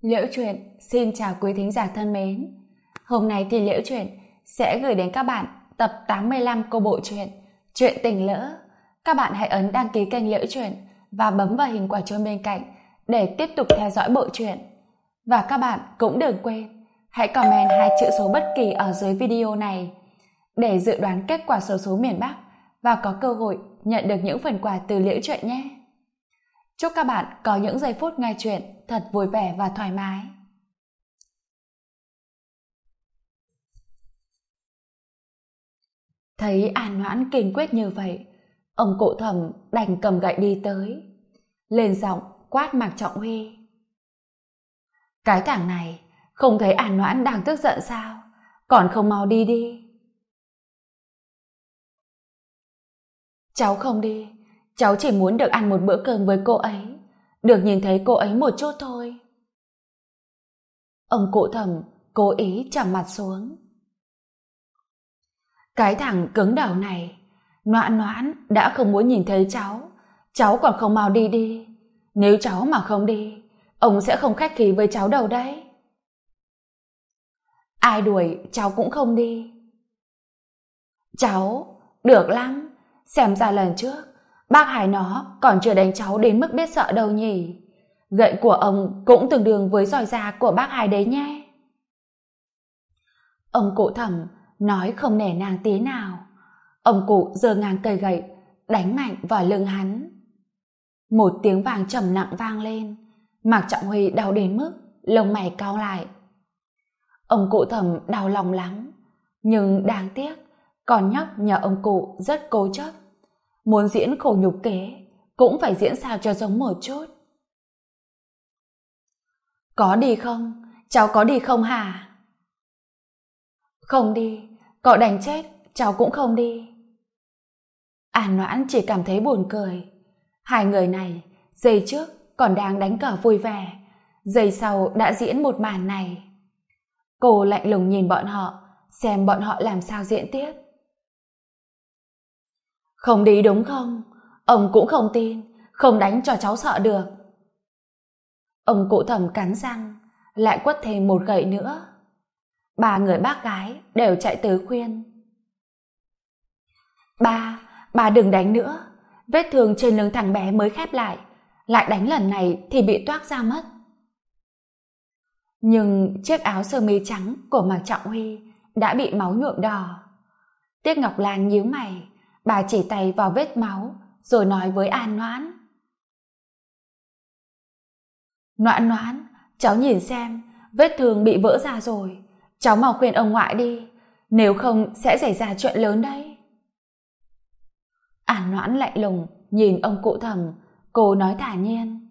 Liễu Chuyện xin chào quý thính giả thân mến. Hôm nay thì Liễu Chuyện sẽ gửi đến các bạn tập 85 của bộ truyện Chuyện Tình Lỡ. Các bạn hãy ấn đăng ký kênh Liễu Chuyện và bấm vào hình quả chuông bên cạnh để tiếp tục theo dõi bộ truyện. Và các bạn cũng đừng quên hãy comment 2 chữ số bất kỳ ở dưới video này để dự đoán kết quả xổ số miền Bắc và có cơ hội nhận được những phần quà từ Liễu Chuyện nhé. Chúc các bạn có những giây phút nghe chuyện thật vui vẻ và thoải mái. Thấy An Noãn kiên quyết như vậy, ông cụ Thẩm đành cầm gậy đi tới, lên giọng quát Mạc Trọng Huy. Cái thằng này không thấy An Noãn đang tức giận sao? Còn không mau đi đi. Cháu không đi, cháu chỉ muốn được ăn một bữa cơm với cô ấy, được nhìn thấy cô ấy một chút thôi. Ông cụ Thẩm cố ý trầm mặt xuống. Cái thằng cứng đầu này, Noãn Noãn đã không muốn nhìn thấy cháu còn không mau đi đi. Nếu cháu mà không đi, ông sẽ không khách khí với cháu đâu đấy. Ai đuổi cháu cũng không đi. Cháu, được lắm, xem ra lần trước bác Hải nó còn chưa đánh cháu đến mức biết sợ đâu nhỉ. Gậy của ông cũng tương đương với roi da của bác Hải đấy nhé. Ông cụ Thẩm nói không nể nang tí nào. Ông cụ giơ ngang cây gậy đánh mạnh vào lưng hắn. Một tiếng vang trầm nặng vang lên. Mạc Trọng Huy đau đến mức lông mày cau lại. Ông cụ Thẩm đau lòng lắm, nhưng đáng tiếc con nhóc nhà ông cụ rất cố chấp, muốn diễn khổ nhục kế cũng phải diễn sao cho giống một chút. Có đi không? Cháu có đi không hả? Không đi, cậu đánh chết cháu cũng không đi. An Noãn chỉ cảm thấy buồn cười. Hai người này giây trước còn đang đánh cờ vui vẻ, giây sau đã diễn một màn này. Cô lạnh lùng nhìn bọn họ, xem bọn họ làm sao diễn tiếp. Không đi đúng không? Ông cũng không tin, không đánh cho cháu sợ được. Ông cụ Thẩm cắn răng, lại quất thêm một gậy nữa. Ba người bác gái đều chạy tới khuyên. Ba đừng đánh nữa. Vết thương trên lưng thằng bé mới khép lại đánh lần này thì bị toác ra mất. Nhưng chiếc áo sơ mi trắng của Mạc Trọng Huy đã bị máu nhuộm đỏ. Tiếc Ngọc Lan nhíu mày, bà chỉ tay vào vết máu rồi nói với An Noãn. Noãn Noãn, cháu nhìn xem, vết thương bị vỡ ra rồi, cháu mau khuyên ông ngoại đi, nếu không sẽ xảy ra chuyện lớn đấy. An Noãn lạnh lùng nhìn ông cụ Thẩm, cô nói thản nhiên.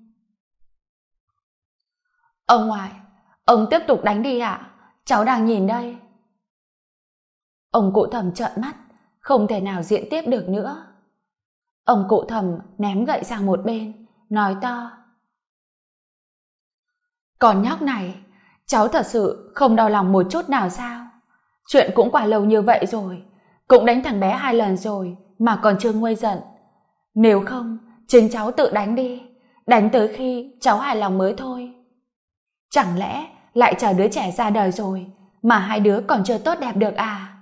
Ông ngoại, ông tiếp tục đánh đi ạ, cháu đang nhìn đây. Ông cụ Thẩm trợn mắt, không thể nào diễn tiếp được nữa. Ông cụ Thẩm ném gậy sang một bên, nói to. Con nhóc này, cháu thật sự không đau lòng một chút nào sao? Chuyện cũng quá lâu như vậy rồi, cũng đánh thằng bé 2 lần rồi mà còn chưa nguôi giận. Nếu không, chính cháu tự đánh đi, đánh tới khi cháu hài lòng mới thôi. Chẳng lẽ lại chờ đứa trẻ ra đời rồi mà hai đứa còn chưa tốt đẹp được à?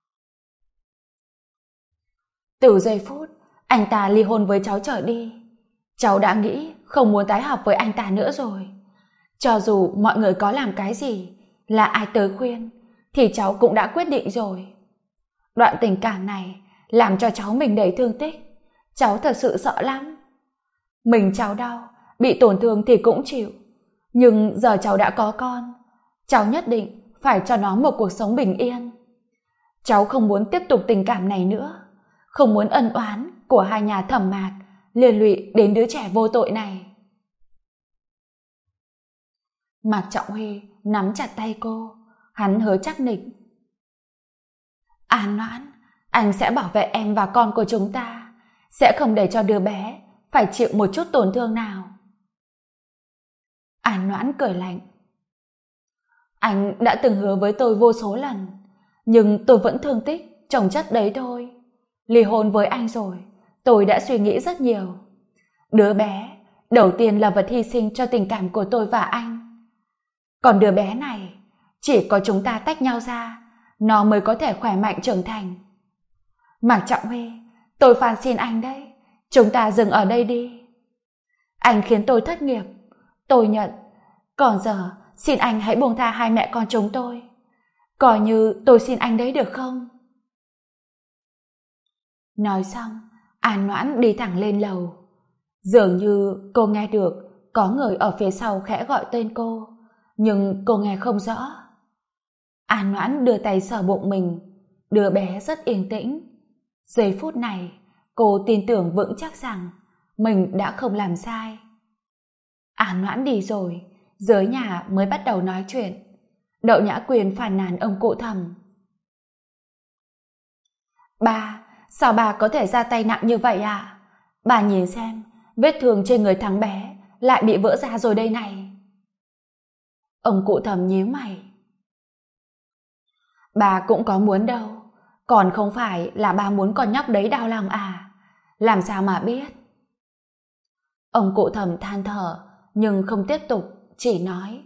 Từ giây phút anh ta ly hôn với cháu trở đi, cháu đã nghĩ không muốn tái hợp với anh ta nữa rồi. Cho dù mọi người có làm cái gì, là ai tới khuyên, thì cháu cũng đã quyết định rồi. Đoạn tình cảm này làm cho cháu mình đầy thương tích, cháu thật sự sợ lắm. Mình cháu đau, bị tổn thương thì cũng chịu, nhưng giờ cháu đã có con, cháu nhất định phải cho nó một cuộc sống bình yên. Cháu không muốn tiếp tục tình cảm này nữa, không muốn ân oán của hai nhà Thẩm Mạc liên lụy đến đứa trẻ vô tội này. Mạc Trọng Huy nắm chặt tay cô, hắn hứa chắc nịch. An Noãn, anh sẽ bảo vệ em và con của chúng ta, sẽ không để cho đứa bé phải chịu một chút tổn thương nào. An Noãn cười lạnh. Anh đã từng hứa với tôi vô số lần, nhưng tôi vẫn thương tích chồng chất đấy thôi. Ly hôn với anh rồi, tôi đã suy nghĩ rất nhiều. Đứa bé đầu tiên là vật hy sinh cho tình cảm của tôi và anh. Còn đứa bé này, chỉ có chúng ta tách nhau ra, nó mới có thể khỏe mạnh trưởng thành. Mạc Trọng Huy, tôi van xin anh đấy, chúng ta dừng ở đây đi. Anh khiến tôi thất nghiệp, tôi nhận. Còn giờ, xin anh hãy buông tha hai mẹ con chúng tôi. Coi như tôi xin anh đấy được không? Nói xong, An Noãn đi thẳng lên lầu. Dường như cô nghe được có người ở phía sau khẽ gọi tên cô, nhưng cô nghe không rõ. An Noãn đưa tay sờ bụng mình, đứa bé rất yên tĩnh. Giây phút này, cô tin tưởng vững chắc rằng mình đã không làm sai. An Noãn đi rồi, dưới nhà mới bắt đầu nói chuyện. Đậu Nhã Quyền phàn nàn ông cụ Thẩm. Bà, sao bà có thể ra tay nặng như vậy ạ? Bà nhìn xem, vết thương trên người thằng bé lại bị vỡ ra rồi đây này. Ông cụ Thẩm nhíu mày. Bà cũng có muốn đâu, còn không phải là bà muốn con nhóc đấy đau lòng à? Làm sao mà biết? Ông cụ Thẩm than thở, nhưng không tiếp tục, chỉ nói.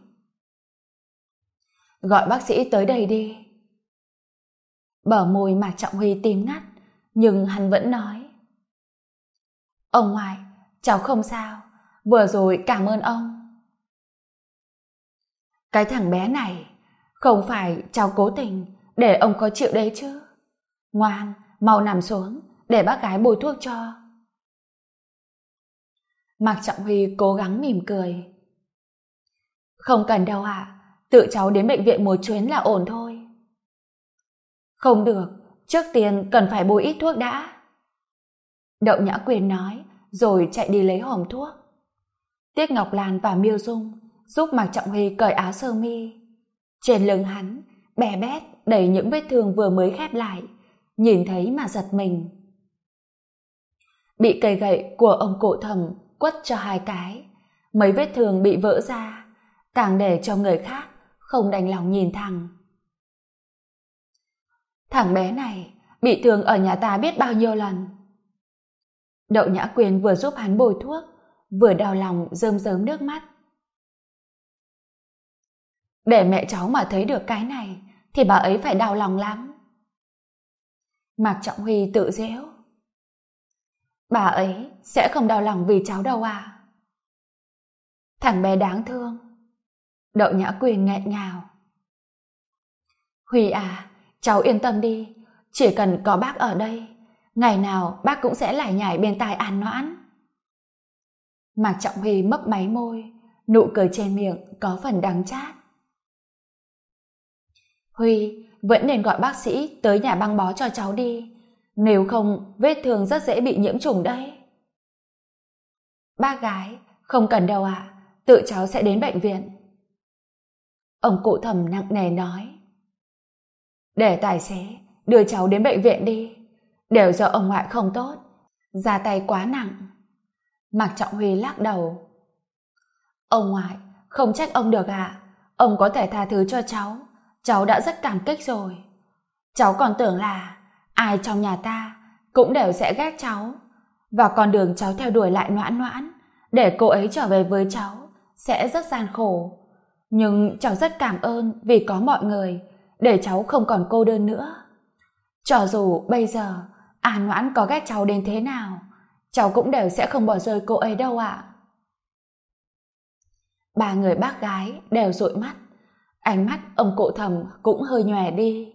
Gọi bác sĩ tới đây đi. Bờ môi Mạc Trọng Huy tím ngắt, nhưng hắn vẫn nói. Ông ngoại, cháu không sao, vừa rồi cảm ơn ông. Cái thằng bé này, không phải cháu cố tình để ông khó chịu đấy chứ. Ngoan, mau nằm xuống, để bác gái bôi thuốc cho. Mạc Trọng Huy cố gắng mỉm cười. Không cần đâu ạ, tự cháu đến bệnh viện một chuyến là ổn thôi. Không được, trước tiên cần phải bôi ít thuốc đã. Đậu Nhã Quyền nói, rồi chạy đi lấy hòm thuốc. Tiết Ngọc Lan và Miêu Dung giúp Mạc Trọng Huy cởi áo sơ mi. Trên lưng hắn, bè bét đầy những vết thương vừa mới khép lại, nhìn thấy mà giật mình. Bị cây gậy của ông cụ Thẩm quất cho hai cái, mấy vết thương bị vỡ ra, càng để cho người khác không đành lòng nhìn thẳng. Thằng bé này bị thương ở nhà ta biết bao nhiêu lần. Đậu Nhã Quyền vừa giúp hắn bôi thuốc, vừa đau lòng rơm rớm nước mắt. Để mẹ cháu mà thấy được cái này thì bà ấy phải đau lòng lắm. Mạc Trọng Huy tự giễu. Bà ấy sẽ không đau lòng vì cháu đâu à? Thằng bé đáng thương. Đậu Nhã Quyền nghẹn ngào. Huy à, cháu yên tâm đi, chỉ cần có bác ở đây, ngày nào bác cũng sẽ lải nhải bên tai An Noãn. Mạc Trọng Huy mấp máy môi, nụ cười trên miệng có phần đắng chát. Huy, vẫn nên gọi bác sĩ tới nhà băng bó cho cháu đi, nếu không vết thương rất dễ bị nhiễm trùng đấy. Bác gái, không cần đâu ạ, tự cháu sẽ đến bệnh viện. Ông cụ Thẩm nặng nề nói. Để tài xế đưa cháu đến bệnh viện đi, đều do ông ngoại không tốt, ra tay quá nặng. Mạc Trọng Huy lắc đầu. Ông ngoại, không trách ông được ạ, ông có thể tha thứ cho cháu đã rất cảm kích rồi. Cháu còn tưởng là ai trong nhà ta cũng đều sẽ ghét cháu, và con đường cháu theo đuổi lại Noãn Noãn để cô ấy trở về với cháu sẽ rất gian khổ. Nhưng cháu rất cảm ơn vì có mọi người để cháu không còn cô đơn nữa. Cho dù bây giờ An Noãn có ghét cháu đến thế nào, cháu cũng đều sẽ không bỏ rơi cô ấy đâu ạ. Ba người bác gái đều dụi mắt, ánh mắt ông cụ Thẩm cũng hơi nhòe đi.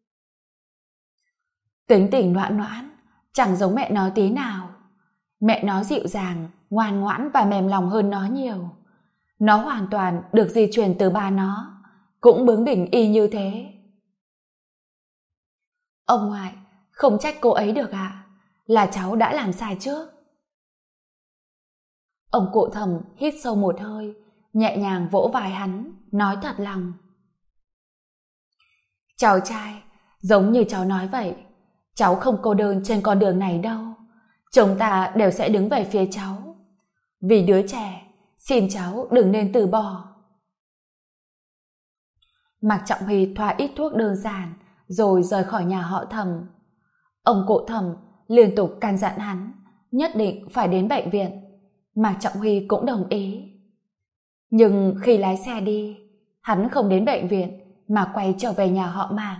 Tính tình Noãn Noãn chẳng giống mẹ nó tí nào. Mẹ nó dịu dàng, ngoan ngoãn và mềm lòng hơn nó nhiều. Nó hoàn toàn được di truyền từ ba nó, cũng bướng bỉnh y như thế. Ông ngoại, không trách cô ấy được ạ, là cháu đã làm sai trước. Ông cụ Thẩm hít sâu một hơi, nhẹ nhàng vỗ vai hắn, nói thật lòng. Cháu trai, giống như cháu nói vậy, cháu không cô đơn trên con đường này đâu. Chúng ta đều sẽ đứng về phía cháu. Vì đứa trẻ, xin cháu đừng nên từ bỏ. Mạc Trọng Huy thoa ít thuốc đơn giản, rồi rời khỏi nhà họ Thẩm. Ông cụ Thẩm liên tục can dặn hắn, nhất định phải đến bệnh viện. Mạc Trọng Huy cũng đồng ý. Nhưng khi lái xe đi, hắn không đến bệnh viện mà quay trở về nhà họ Mạc.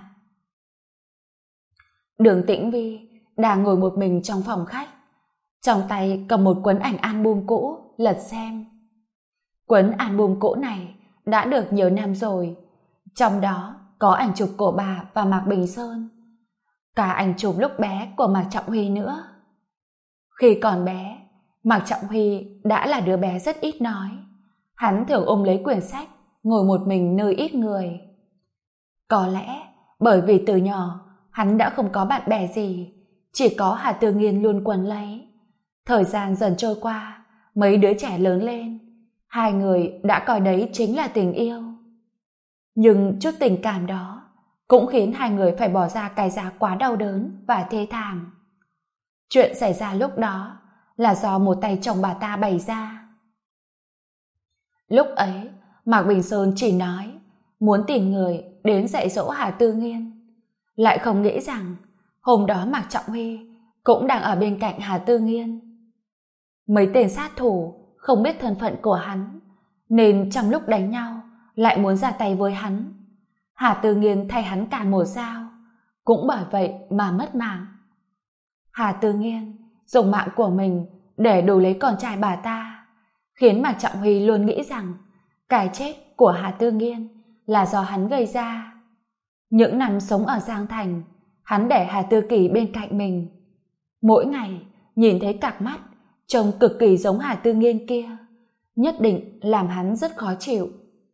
Đường Tĩnh Vi đang ngồi một mình trong phòng khách, trong tay cầm một cuốn ảnh album cũ lật xem. Cuốn album cũ này đã được nhiều năm rồi, trong đó có ảnh chụp của bà và Mạc Bình Sơn, cả ảnh chụp lúc bé của Mạc Trọng Huy nữa. Khi còn bé, Mạc Trọng Huy đã là đứa bé rất ít nói. Hắn thường ôm lấy quyển sách, ngồi một mình nơi ít người. Có lẽ bởi vì từ nhỏ hắn đã không có bạn bè gì, chỉ có Hà Tư Nghiên luôn quấn lấy. Thời gian dần trôi qua, mấy đứa trẻ lớn lên, hai người đã coi đấy chính là tình yêu. Nhưng chút tình cảm đó cũng khiến hai người phải bỏ ra cái giá quá đau đớn và thê thảm. Chuyện xảy ra lúc đó là do một tay chồng bà ta bày ra. Lúc ấy, Mạc Bình Sơn chỉ nói muốn tìm người đến dạy dỗ Hà Tư Nghiên, lại không nghĩ rằng hôm đó Mạc Trọng Huy cũng đang ở bên cạnh Hà Tư Nghiên. Mấy tên sát thủ không biết thân phận của hắn, nên trong lúc đánh nhau lại muốn ra tay với hắn. Hà Tư Nghiên thay hắn cản một dao, cũng bởi vậy mà mất mạng. Hà Tư Nghiên dùng mạng của mình để đổi lấy con trai bà ta, khiến Mạc Trọng Huy luôn nghĩ rằng cái chết của Hà Tư Nghiên là do hắn gây ra. Những năm sống ở Giang Thành, hắn để Hà Tư Kỳ bên cạnh mình. Mỗi ngày nhìn thấy cặp mắt trông cực kỳ giống Hà Tư Nghiên kia, nhất định làm hắn rất khó chịu.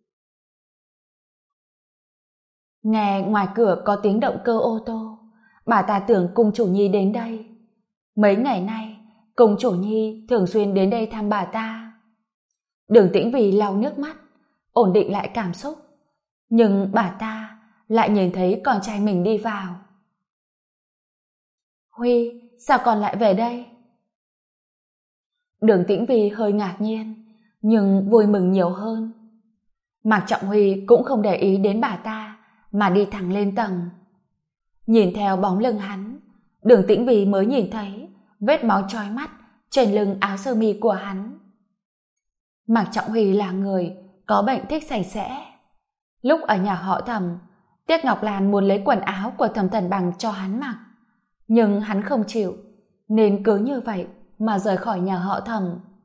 Nghe ngoài cửa có tiếng động cơ ô tô, bà ta tưởng cung chủ nhi đến đây. Mấy ngày nay, cung chủ nhi thường xuyên đến đây thăm bà ta. Đường Tĩnh Vì lau nước mắt, ổn định lại cảm xúc. Nhưng bà ta lại nhìn thấy con trai mình đi vào. Huy, sao con lại về đây? Đường Tĩnh Vi hơi ngạc nhiên, nhưng vui mừng nhiều hơn. Mạc Trọng Huy cũng không để ý đến bà ta, mà đi thẳng lên tầng. Nhìn theo bóng lưng hắn, Đường Tĩnh Vi mới nhìn thấy vết máu chói mắt trên lưng áo sơ mi của hắn. Mạc Trọng Huy là người có bệnh thích sạch sẽ. Lúc ở nhà họ Thẩm, Tiết Ngọc Lan muốn lấy quần áo của Thẩm Thần Bằng cho hắn mặc, nhưng hắn không chịu, nên cứ như vậy mà rời khỏi nhà họ Thẩm.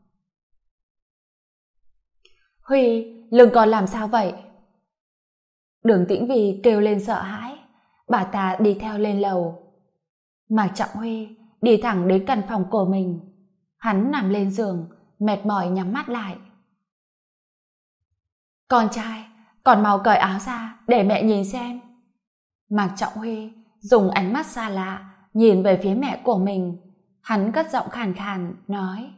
Huy, lưng con làm sao vậy? Đường Tĩnh Vi kêu lên sợ hãi, bà ta đi theo lên lầu. Mạc Trọng Huy đi thẳng đến căn phòng của mình. Hắn nằm lên giường, mệt mỏi nhắm mắt lại. Con trai, con mau cởi áo ra để mẹ nhìn xem. Mạc Trọng Huy dùng ánh mắt xa lạ nhìn về phía mẹ của mình. Hắn cất giọng khàn khàn nói: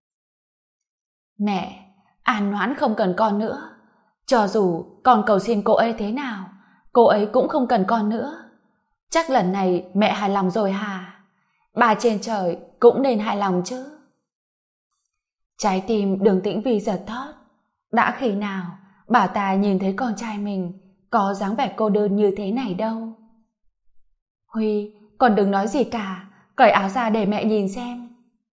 Mẹ, An Noãn không cần con nữa. Cho dù con cầu xin cô ấy thế nào, cô ấy cũng không cần con nữa. Chắc lần này mẹ hài lòng rồi hả? Bà trên trời cũng nên hài lòng chứ. Trái tim Đường Tĩnh Vi giật thót. Đã khi nào bà ta nhìn thấy con trai mình có dáng vẻ cô đơn như thế này đâu. Huy, con đừng nói gì cả, cởi áo ra để mẹ nhìn xem.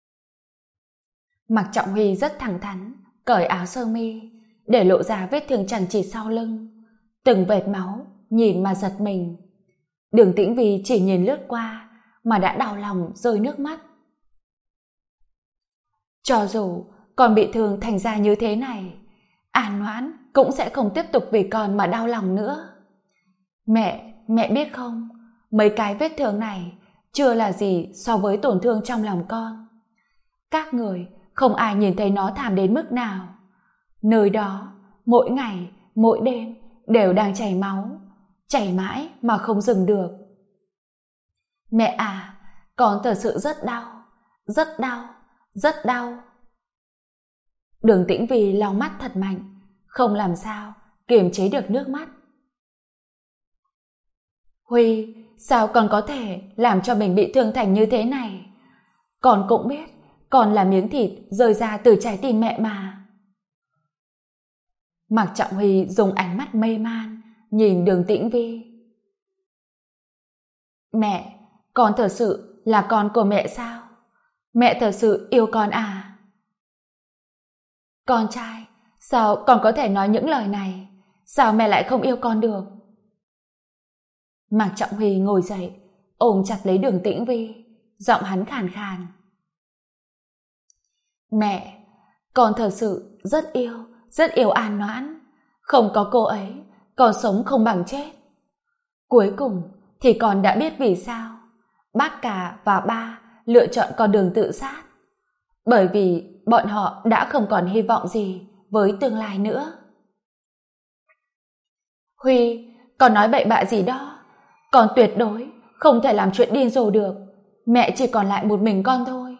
Mạc Trọng Huy rất thẳng thắn cởi áo sơ mi, để lộ ra vết thương chằng chịt sau lưng, từng vệt máu nhìn mà giật mình. Đường Tĩnh Vi chỉ nhìn lướt qua mà đã đau lòng rơi nước mắt. Cho dù con bị thương thành ra như thế này, An Noãn cũng sẽ không tiếp tục vì con mà đau lòng nữa. Mẹ biết không, mấy cái vết thương này chưa là gì so với tổn thương trong lòng con. Các người không ai nhìn thấy nó thảm đến mức nào. Nơi đó mỗi ngày mỗi đêm đều đang chảy máu, chảy mãi mà không dừng được. Mẹ à, con thật sự rất đau, rất đau, rất đau. Đường Tĩnh Vi lau mắt thật mạnh, không làm sao kiềm chế được nước mắt. Huy, sao con có thể làm cho mình bị thương thành như thế này? Con cũng biết con là miếng thịt rơi ra từ trái tim mẹ mà. Mạc Trọng Huy dùng ánh mắt mê man nhìn Đường Tĩnh Vi. Mẹ, con thật sự là con của mẹ sao? Mẹ thật sự yêu con à? Con trai, sao con có thể nói những lời này? sao mẹ lại không yêu con được? Mạc Trọng Huy ngồi dậy, ôm chặt lấy Đường Tĩnh Vi, giọng hắn khàn khàn. Mẹ, con thật sự rất yêu An Noãn. Không có cô ấy, con sống không bằng chết. Cuối cùng thì con đã biết vì sao bác cả và ba lựa chọn con đường tự sát. Bởi vì bọn họ đã không còn hy vọng gì với tương lai nữa. Huy, con nói bậy bạ gì đó? Con tuyệt đối không thể làm chuyện điên rồ được. Mẹ chỉ còn lại một mình con thôi.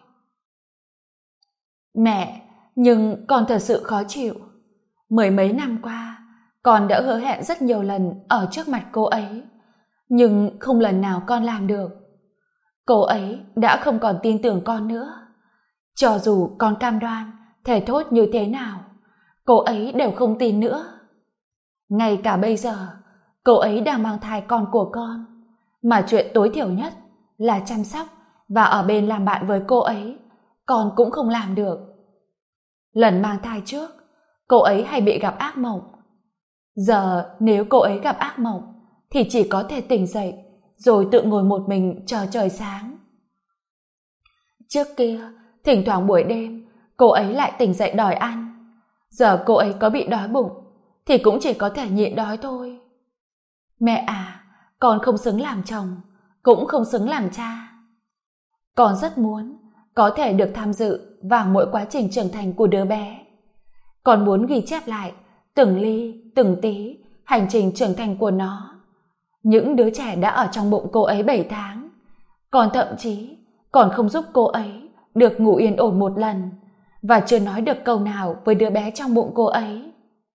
Mẹ, nhưng con thật sự khó chịu. Mười mấy năm qua, con đã hứa hẹn rất nhiều lần ở trước mặt cô ấy, nhưng không lần nào con làm được. Cô ấy đã không còn tin tưởng con nữa. Cho dù con cam đoan, thề thốt như thế nào, cô ấy đều không tin nữa. Ngay cả bây giờ, cô ấy đang mang thai con của con, mà chuyện tối thiểu nhất là chăm sóc và ở bên làm bạn với cô ấy, con cũng không làm được. Lần mang thai trước, cô ấy hay bị gặp ác mộng. Giờ nếu cô ấy gặp ác mộng, thì chỉ có thể tỉnh dậy, rồi tự ngồi một mình chờ trời sáng. Trước kia, thỉnh thoảng buổi đêm, cô ấy lại tỉnh dậy đòi ăn. Giờ cô ấy có bị đói bụng, thì cũng chỉ có thể nhịn đói thôi. Mẹ à, con không xứng làm chồng, cũng không xứng làm cha. Con rất muốn có thể được tham dự vào mỗi quá trình trưởng thành của đứa bé. Con muốn ghi chép lại từng ly, từng tí hành trình trưởng thành của nó. Những đứa trẻ đã ở trong bụng cô ấy 7 tháng. Còn thậm chí còn không giúp cô ấy được ngủ yên ổn một lần, và chưa nói được câu nào với đứa bé trong bụng cô ấy.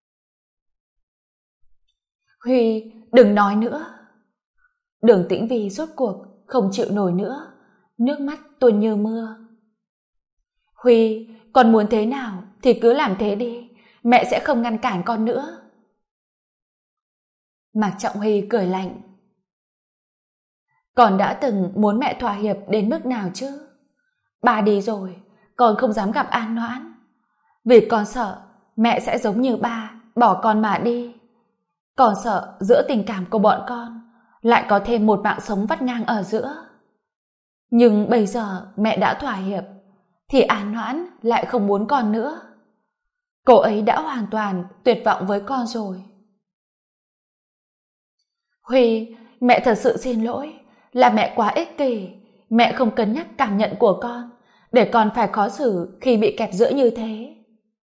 Huy, đừng nói nữa. Đường Tĩnh Vi rốt cuộc không chịu nổi nữa, nước mắt tuôn như mưa. Huy, con muốn thế nào thì cứ làm thế đi, mẹ sẽ không ngăn cản con nữa. Mạc Trọng Huy cười lạnh. Con đã từng muốn mẹ thỏa hiệp đến mức nào chứ? Ba đi rồi, con không dám gặp An Noãn. Vì con sợ mẹ sẽ giống như ba, bỏ con mà đi. Con sợ giữa tình cảm của bọn con lại có thêm một mạng sống vắt ngang ở giữa. Nhưng bây giờ mẹ đã thỏa hiệp, thì An Noãn lại không muốn con nữa. Cô ấy đã hoàn toàn tuyệt vọng với con rồi. Huy, mẹ thật sự xin lỗi, là mẹ quá ích kỷ. Mẹ không cân nhắc cảm nhận của con, để con phải khó xử khi bị kẹp giữa như thế.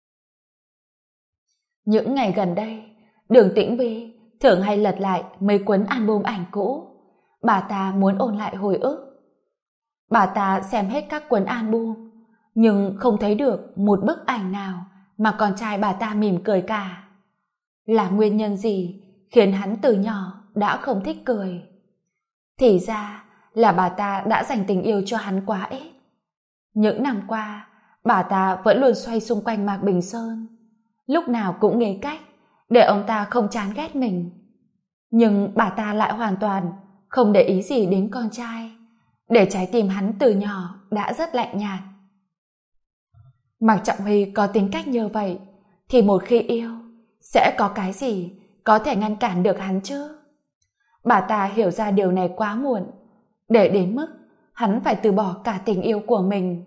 Những ngày gần đây, Đường Tĩnh Vi thường hay lật lại mấy cuốn album ảnh cũ. Bà ta muốn ôn lại hồi ức. Bà ta xem hết các cuốn album, nhưng không thấy được một bức ảnh nào mà con trai bà ta mỉm cười cả. Là nguyên nhân gì khiến hắn từ nhỏ đã không thích cười? Thì ra là bà ta đã dành tình yêu cho hắn quá ít. Những năm qua, bà ta vẫn luôn xoay xung quanh Mạc Bình Sơn, lúc nào cũng nghĩ cách để ông ta không chán ghét mình. Nhưng bà ta lại hoàn toàn không để ý gì đến con trai, để trái tim hắn từ nhỏ đã rất lạnh nhạt. Mạc Trọng Huy có tính cách như vậy, thì một khi yêu, sẽ có cái gì có thể ngăn cản được hắn chứ? Bà ta hiểu ra điều này quá muộn, để đến mức hắn phải từ bỏ cả tình yêu của mình.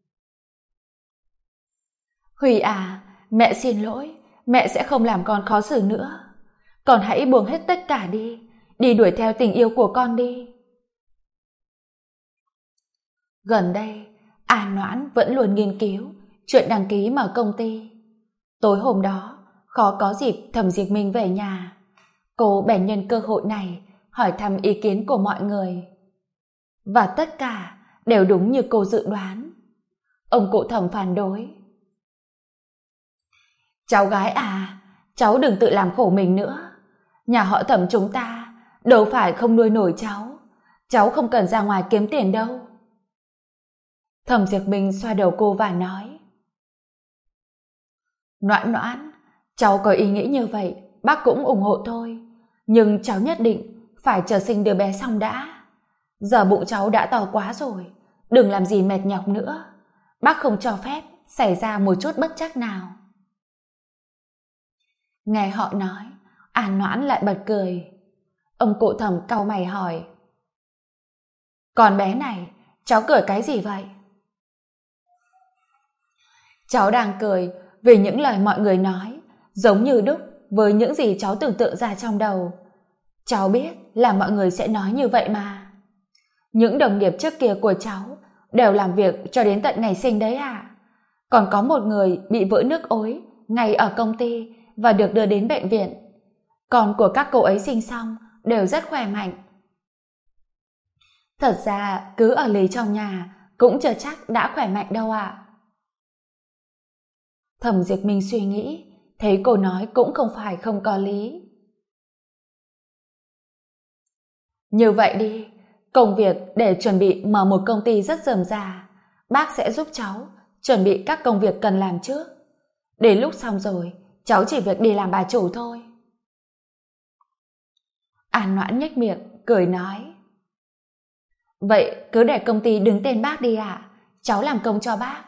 Huy à, mẹ xin lỗi, mẹ sẽ không làm con khó xử nữa. Con hãy buông hết tất cả đi, đi đuổi theo tình yêu của con đi. Gần đây, An Noãn vẫn luôn nghiên cứu chuyện đăng ký mở công ty. Tối hôm đó, khó có dịp Thẩm Diệt Minh về nhà. Cô bèn nhân cơ hội này hỏi thăm ý kiến của mọi người. Và tất cả đều đúng như cô dự đoán. Ông cụ Thẩm phản đối. Cháu gái à, cháu đừng tự làm khổ mình nữa. Nhà họ Thẩm chúng ta đâu phải không nuôi nổi cháu. Cháu không cần ra ngoài kiếm tiền đâu. Thẩm Diệt Minh xoa đầu cô và nói. Noãn Noãn, cháu có ý nghĩ như vậy, bác cũng ủng hộ thôi. Nhưng cháu nhất định phải chờ sinh đứa bé xong đã. Giờ bụng cháu đã to quá rồi, đừng làm gì mệt nhọc nữa. Bác không cho phép xảy ra một chút bất trắc nào. Nghe họ nói, An Noãn lại bật cười. Ông cụ Thẩm cau mày hỏi: Con bé này, cháu cười cái gì vậy? Cháu đang cười vì những lời mọi người nói, giống như đúc với những gì cháu tưởng tượng ra trong đầu. Cháu biết là mọi người sẽ nói như vậy mà. Những đồng nghiệp trước kia của cháu đều làm việc cho đến tận ngày sinh đấy à? Còn có một người bị vỡ nước ối ngay ở công ty và được đưa đến bệnh viện. Con của các cô ấy sinh xong đều rất khỏe mạnh. Thật ra cứ ở lì trong nhà cũng chưa chắc đã khỏe mạnh đâu ạ. Thẩm Diệp Minh suy nghĩ, thấy cô nói cũng không phải không có lý. Như vậy đi, công việc để chuẩn bị mở một công ty rất rườm rà, bác sẽ giúp cháu chuẩn bị các công việc cần làm trước. Đến lúc xong rồi, cháu chỉ việc đi làm bà chủ thôi. An Noãn nhếch miệng, cười nói: Vậy cứ để công ty đứng tên bác đi ạ, cháu làm công cho bác.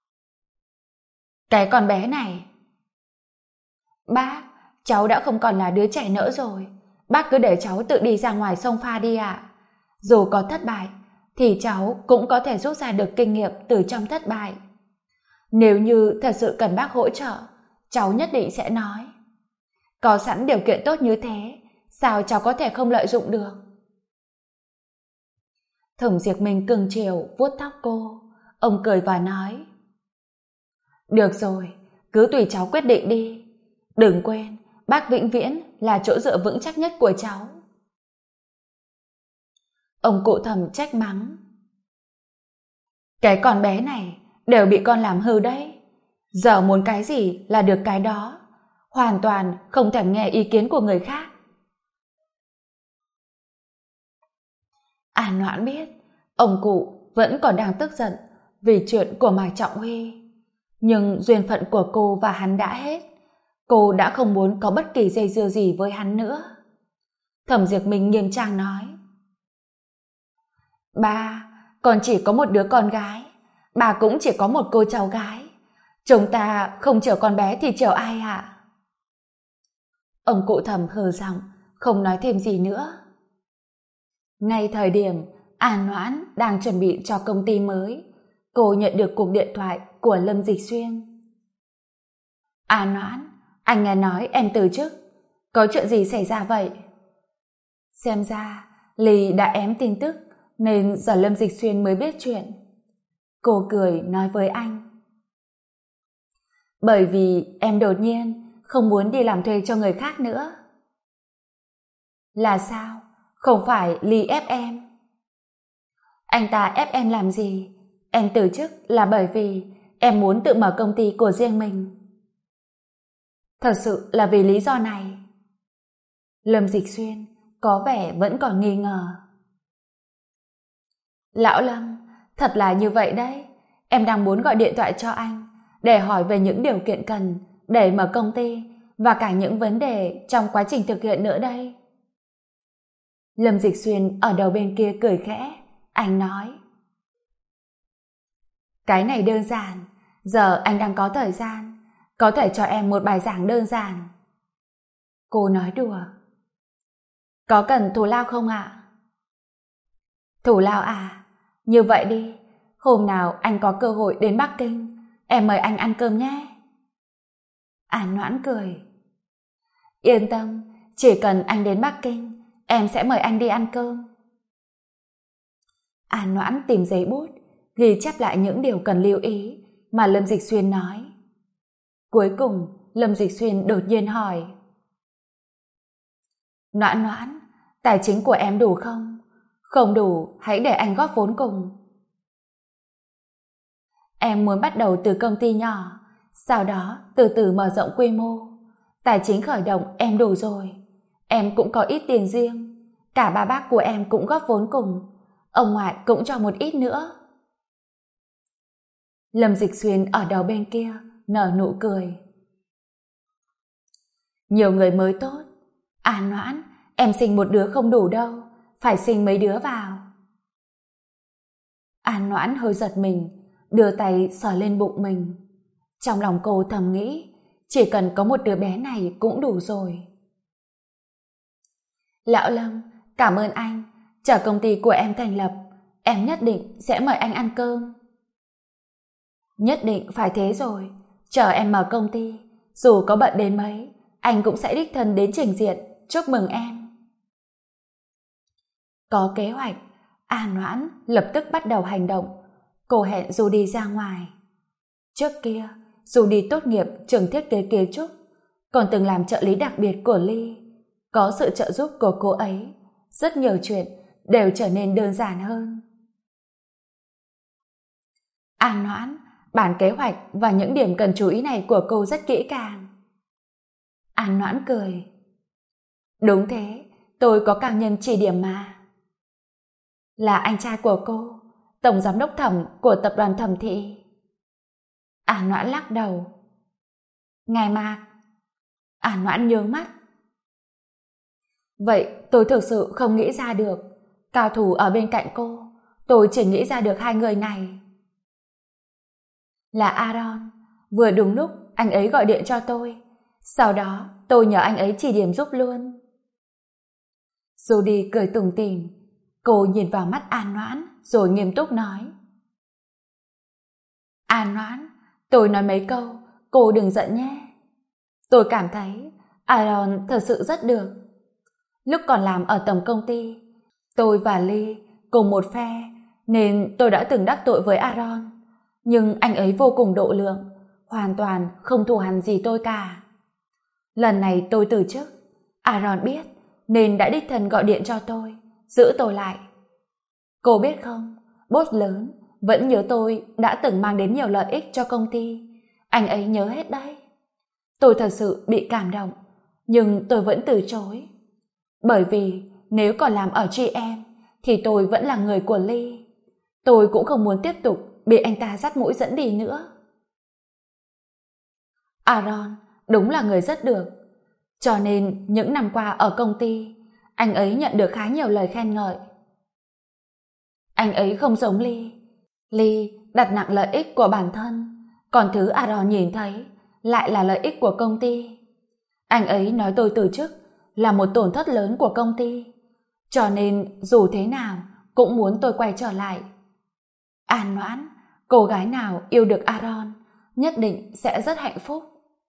Cái con bé này. Bác, cháu đã không còn là đứa trẻ nữa rồi. Bác cứ để cháu tự đi ra ngoài xông pha đi ạ. Dù có thất bại, thì cháu cũng có thể rút ra được kinh nghiệm từ trong thất bại. Nếu như thật sự cần bác hỗ trợ, cháu nhất định sẽ nói. Có sẵn điều kiện tốt như thế, sao cháu có thể không lợi dụng được? Thẩm Diệp Minh cưng chiều vuốt tóc cô. Ông cười và nói: Được rồi, cứ tùy cháu quyết định đi. Đừng quên, bác vĩnh viễn là chỗ dựa vững chắc nhất của cháu. Ông cụ Thẩm trách mắng: Cái con bé này đều bị con làm hư đấy. Giờ muốn cái gì là được cái đó, hoàn toàn không thèm nghe ý kiến của người khác. An Noãn biết ông cụ vẫn còn đang tức giận vì chuyện của Mạc Trọng Huy, nhưng duyên phận của cô và hắn đã hết. Cô đã không muốn có bất kỳ dây dưa gì với hắn nữa. Thẩm Diệp Minh nghiêm trang nói: Ba, con chỉ có một đứa con gái, bà cũng chỉ có một cô cháu gái. Chúng ta không chở con bé thì chở ai ạ? Ông cụ Thẩm hừ giọng, không nói thêm gì nữa. Ngay thời điểm An Noãn đang chuẩn bị cho công ty mới, cô nhận được cuộc điện thoại của Lâm Dịch Xuyên. An Noãn, anh nghe nói em từ chức. Có chuyện gì xảy ra vậy? Xem ra Ly đã ém tin tức nên giờ Lâm Dịch Xuyên mới biết chuyện. Cô cười nói với anh: Bởi vì em đột nhiên không muốn đi làm thuê cho người khác nữa. Là sao? Không phải Ly ép em? Anh ta ép em làm gì? Em từ chức là bởi vì em muốn tự mở công ty của riêng mình. Thật sự là vì lý do này. Lâm Dịch Xuyên có vẻ vẫn còn nghi ngờ. Lão Lâm, thật là như vậy đấy. Em đang muốn gọi điện thoại cho anh để hỏi về những điều kiện cần để mở công ty và cả những vấn đề trong quá trình thực hiện nữa đây. Lâm Dịch Xuyên ở đầu bên kia cười khẽ. Anh nói: Cái này đơn giản. Giờ anh đang có thời gian, có thể cho em một bài giảng đơn giản. Cô nói đùa. Có cần thù lao không ạ? Thù lao à? Như vậy đi, hôm nào anh có cơ hội đến Bắc Kinh, em mời anh ăn cơm nhé. An Noãn cười. Yên tâm, chỉ cần anh đến Bắc Kinh, em sẽ mời anh đi ăn cơm. An Noãn tìm giấy bút, ghi chép lại những điều cần lưu ý mà Lâm Dịch Xuyên nói. Cuối cùng, Lâm Dịch Xuyên đột nhiên hỏi: Noãn Noãn, tài chính của em đủ không? Không đủ, hãy để anh góp vốn cùng. Em muốn bắt đầu từ công ty nhỏ, sau đó từ từ mở rộng quy mô. Tài chính khởi động em đủ rồi. Em cũng có ít tiền riêng. Cả ba bác của em cũng góp vốn cùng. Ông ngoại cũng cho một ít nữa. Lâm Dịch Xuyên ở đầu bên kia nở nụ cười. Nhiều người mới tốt. An Noãn, em sinh một đứa không đủ đâu, phải sinh mấy đứa vào. An Noãn hơi giật mình, đưa tay sờ lên bụng mình. Trong lòng cô thầm nghĩ, chỉ cần có một đứa bé này cũng đủ rồi. Lão Lâm, cảm ơn anh. Chờ công ty của em thành lập, em nhất định sẽ mời anh ăn cơm. Nhất định phải thế rồi. Chờ em mở công ty, dù có bận đến mấy, anh cũng sẽ đích thân đến trình diện, chúc mừng em. Có kế hoạch, An Noãn lập tức bắt đầu hành động. Cô hẹn Judy ra ngoài. Trước kia, Judy tốt nghiệp trường thiết kế kiến trúc, còn từng làm trợ lý đặc biệt của Lee. Có sự trợ giúp của cô ấy, rất nhiều chuyện đều trở nên đơn giản hơn. An Noãn, bản kế hoạch và những điểm cần chú ý này của cô rất kỹ càng. An Noãn cười. Đúng thế, tôi có cao nhân chỉ điểm mà. Là anh trai của cô, tổng giám đốc thẩm của tập đoàn Thẩm Thị. An Noãn lắc đầu. Ngài Mạc. An Noãn nhướng mắt. Vậy tôi thực sự không nghĩ ra được. Cao thủ ở bên cạnh cô, tôi chỉ nghĩ ra được hai người này. Là Aaron. Vừa đúng lúc anh ấy gọi điện cho tôi. Sau đó tôi nhờ anh ấy chỉ điểm giúp luôn. Judy cười tủm tỉm. Cô nhìn vào mắt An Noãn rồi nghiêm túc nói. An Noãn, tôi nói mấy câu, cô đừng giận nhé. Tôi cảm thấy Aaron thật sự rất được. Lúc còn làm ở tổng công ty, tôi và Lee cùng một phe, nên tôi đã từng đắc tội với Aaron. Nhưng anh ấy vô cùng độ lượng, hoàn toàn không thù hằn gì tôi cả. Lần này tôi từ chức, Aaron biết nên đã đích thân gọi điện cho tôi, giữ tôi lại. Cô biết không, boss lớn vẫn nhớ tôi đã từng mang đến nhiều lợi ích cho công ty. Anh ấy nhớ hết đấy. Tôi thật sự bị cảm động, nhưng tôi vẫn từ chối. Bởi vì nếu còn làm ở GM thì tôi vẫn là người của Lee. Tôi cũng không muốn tiếp tục bị anh ta dắt mũi dẫn đi nữa. Aaron đúng là người rất được. Cho nên những năm qua ở công ty, anh ấy nhận được khá nhiều lời khen ngợi. Anh ấy không giống Lee. Lee đặt nặng lợi ích của bản thân, còn thứ Aaron nhìn thấy lại là lợi ích của công ty. Anh ấy nói tôi từ chức là một tổn thất lớn của công ty, cho nên dù thế nào cũng muốn tôi quay trở lại. An Noãn, cô gái nào yêu được Aaron nhất định sẽ rất hạnh phúc.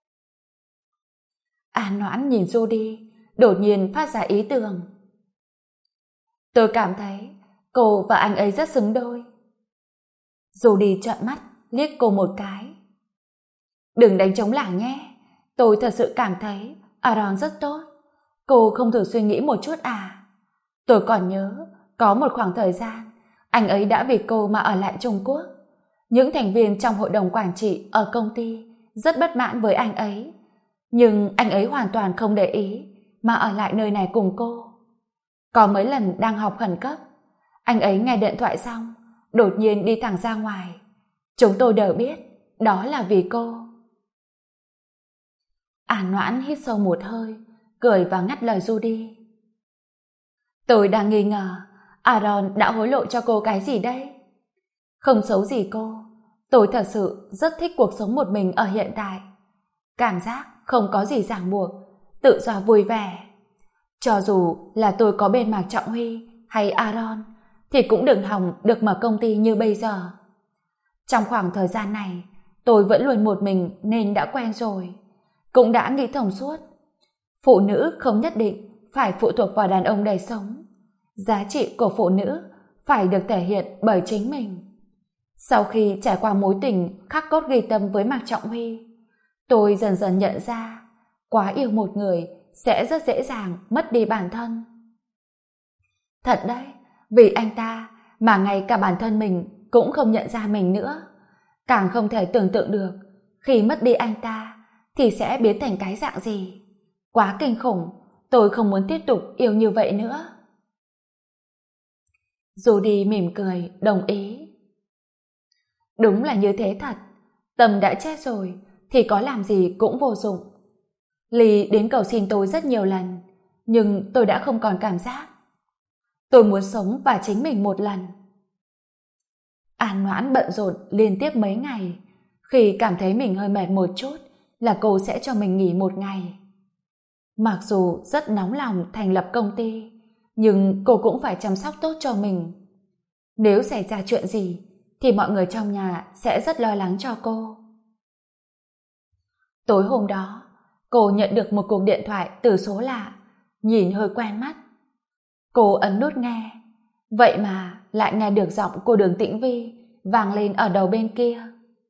An Noãn nhìn Judy, đột nhiên phát ra ý tưởng. Tôi cảm thấy cô và anh ấy rất xứng đôi. Judy trợn mắt liếc cô một cái. Đừng đánh trống lảng nhé. Tôi thật sự cảm thấy Aaron rất tốt. Cô không thử suy nghĩ một chút à? Tôi còn nhớ có một khoảng thời gian anh ấy đã vì cô mà ở lại Trung Quốc. Những thành viên trong hội đồng quản trị ở công ty rất bất mãn với anh ấy, nhưng anh ấy hoàn toàn không để ý mà ở lại nơi này cùng cô. Có mấy lần đang họp khẩn cấp, anh ấy nghe điện thoại xong đột nhiên đi thẳng ra ngoài. Chúng tôi đều biết đó là vì cô. An Noãn hít sâu một hơi, cười và ngắt lời Judy. Tôi đang nghi ngờ Aaron đã hối lộ cho cô cái gì đấy. Không xấu gì cô, tôi thật sự rất thích cuộc sống một mình ở hiện tại. Cảm giác không có gì ràng buộc, tự do vui vẻ. Cho dù là tôi có bên Mạc Trọng Huy hay Aaron thì cũng đừng hòng được mở công ty như bây giờ. Trong khoảng thời gian này tôi vẫn luôn một mình nên đã quen rồi, cũng đã nghĩ thông suốt. Phụ nữ không nhất định phải phụ thuộc vào đàn ông để sống. Giá trị của phụ nữ phải được thể hiện bởi chính mình. Sau khi trải qua mối tình khắc cốt ghi tâm với Mạc Trọng Huy, tôi dần dần nhận ra quá yêu một người sẽ rất dễ dàng mất đi bản thân. Thật đấy, vì anh ta mà ngay cả bản thân mình cũng không nhận ra mình nữa. Càng không thể tưởng tượng được khi mất đi anh ta thì sẽ biến thành cái dạng gì. Quá kinh khủng, tôi không muốn tiếp tục yêu như vậy nữa. Judy mỉm cười, đồng ý. Đúng là như thế thật, Tâm đã chết rồi thì có làm gì cũng vô dụng. Lee đến cầu xin tôi rất nhiều lần, nhưng tôi đã không còn cảm giác. Tôi muốn sống và chính mình một lần. An Noãn bận rộn liên tiếp mấy ngày. Khi cảm thấy mình hơi mệt một chút là cô sẽ cho mình nghỉ một ngày. Mặc dù rất nóng lòng thành lập công ty, nhưng cô cũng phải chăm sóc tốt cho mình. Nếu xảy ra chuyện gì, thì mọi người trong nhà sẽ rất lo lắng cho cô. Tối hôm đó, cô nhận được một cuộc điện thoại từ số lạ, nhìn hơi quen mắt. Cô ấn nút nghe, vậy mà lại nghe được giọng của Đường Tĩnh Vi vang lên ở đầu bên kia.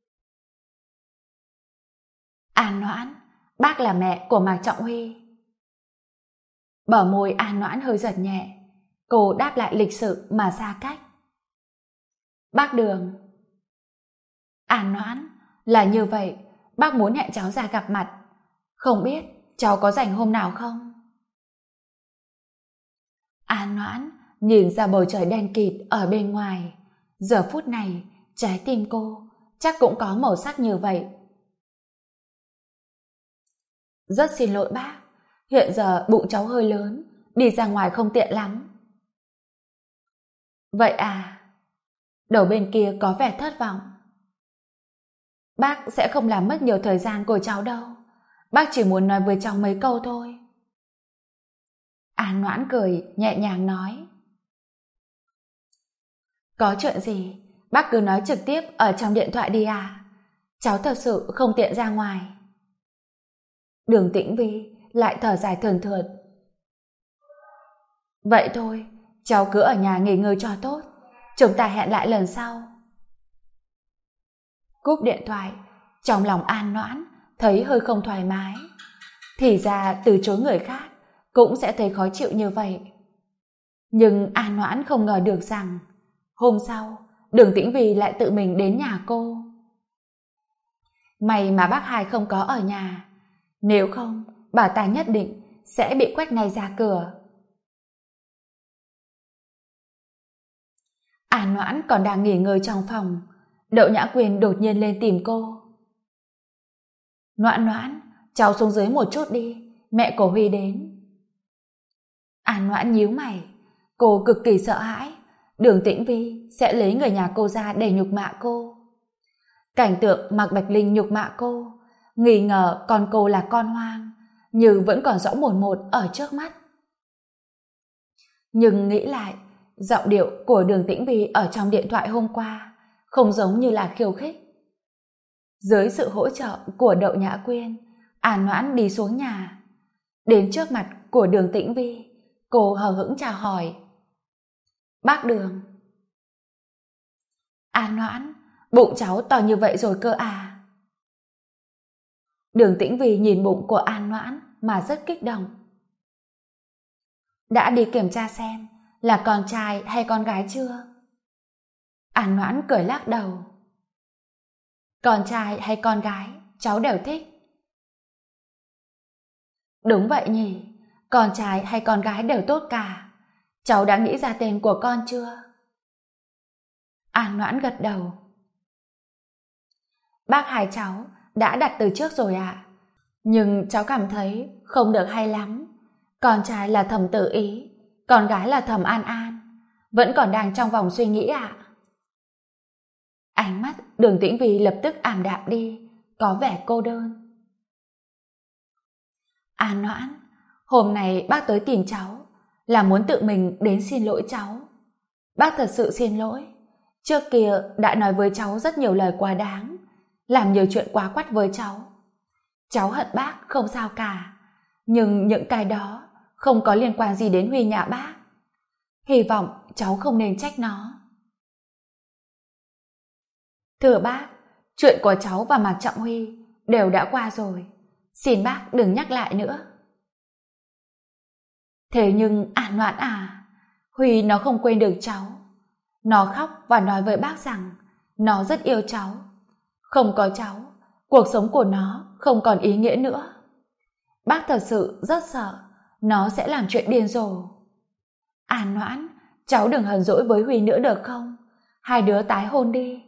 An Noãn, bác là mẹ của Mạc Trọng Huy. Bờ môi An Noãn hơi giật nhẹ, cô đáp lại lịch sự mà xa cách. Bác Đường. An Noãn, là như vậy, bác muốn hẹn cháu ra gặp mặt. Không biết cháu có rảnh hôm nào không? An Noãn nhìn ra bầu trời đen kịt ở bên ngoài. Giờ phút này, trái tim cô chắc cũng có màu sắc như vậy. Rất xin lỗi bác, hiện giờ bụng cháu hơi lớn, đi ra ngoài không tiện lắm. Vậy à? Đầu bên kia có vẻ thất vọng. Bác sẽ không làm mất nhiều thời gian của cháu đâu. Bác chỉ muốn nói với cháu mấy câu thôi. An Noãn cười, nhẹ nhàng nói. Có chuyện gì, bác cứ nói trực tiếp ở trong điện thoại đi à? Cháu thật sự không tiện ra ngoài. Đường Tĩnh Vi lại thở dài thườn thượt. Vậy thôi, cháu cứ ở nhà nghỉ ngơi cho tốt. Chúng ta hẹn lại lần sau. Cúp điện thoại, trong lòng An Noãn thấy hơi không thoải mái. Thì ra từ chối người khác cũng sẽ thấy khó chịu như vậy. Nhưng An Noãn không ngờ được rằng hôm sau Đường Tĩnh Vi lại tự mình đến nhà cô. May mà bác Hai không có ở nhà, nếu không bà ta nhất định sẽ bị quét ngay ra cửa. An Noãn còn đang nghỉ ngơi trong phòng, Đậu Nhã Quyên đột nhiên lên tìm cô. Noãn Noãn, cháu xuống dưới một chút đi, mẹ của Huy đến. An Noãn nhíu mày, cô cực kỳ sợ hãi Đường Tĩnh Vi sẽ lấy người nhà cô ra để nhục mạ cô. Cảnh tượng Mạc Bạch Linh nhục mạ cô, nghi ngờ con cô là con hoang, như vẫn còn rõ mồn một ở trước mắt. Nhưng nghĩ lại, giọng điệu của Đường Tĩnh Vi ở trong điện thoại hôm qua không giống như là khiêu khích. Dưới sự hỗ trợ của Đậu Nhã Quyên, An Noãn đi xuống nhà. Đến trước mặt của Đường Tĩnh Vi, cô hờ hững chào hỏi. Bác Đường. An Noãn, bụng cháu to như vậy rồi cơ à? Đường Tĩnh Vi nhìn bụng của An Noãn mà rất kích động. Đã đi kiểm tra xem là con trai hay con gái chưa? An Noãn cười lắc đầu. Con trai hay con gái, cháu đều thích. Đúng vậy nhỉ, con trai hay con gái đều tốt cả. Cháu đã nghĩ ra tên của con chưa? An Noãn gật đầu. Bác Hai cháu đã đặt từ trước rồi ạ. Nhưng cháu cảm thấy không được hay lắm. Con trai là Thẩm Tử Ý, con gái là Thẩm An An. Vẫn còn đang trong vòng suy nghĩ ạ. Ánh mắt Đường Tĩnh Vi lập tức ảm đạm đi, có vẻ cô đơn. An Noãn, hôm nay bác tới tìm cháu là muốn tự mình đến xin lỗi cháu. Bác thật sự xin lỗi. Trước kia đã nói với cháu rất nhiều lời quá đáng, làm nhiều chuyện quá quắt với cháu. Cháu hận bác không sao cả, nhưng những cái đó không có liên quan gì đến Huy nhà bác. Hy vọng cháu không nên trách nó. Thưa bác, chuyện của cháu và Mạc Trọng Huy đều đã qua rồi. Xin bác đừng nhắc lại nữa. Thế nhưng An Noãn à, Huy nó không quên được cháu. Nó khóc và nói với bác rằng nó rất yêu cháu. Không có cháu, cuộc sống của nó không còn ý nghĩa nữa. Bác thật sự rất sợ nó sẽ làm chuyện điên rồ. An Noãn, cháu đừng hờn dỗi với Huy nữa được không? Hai đứa tái hôn đi.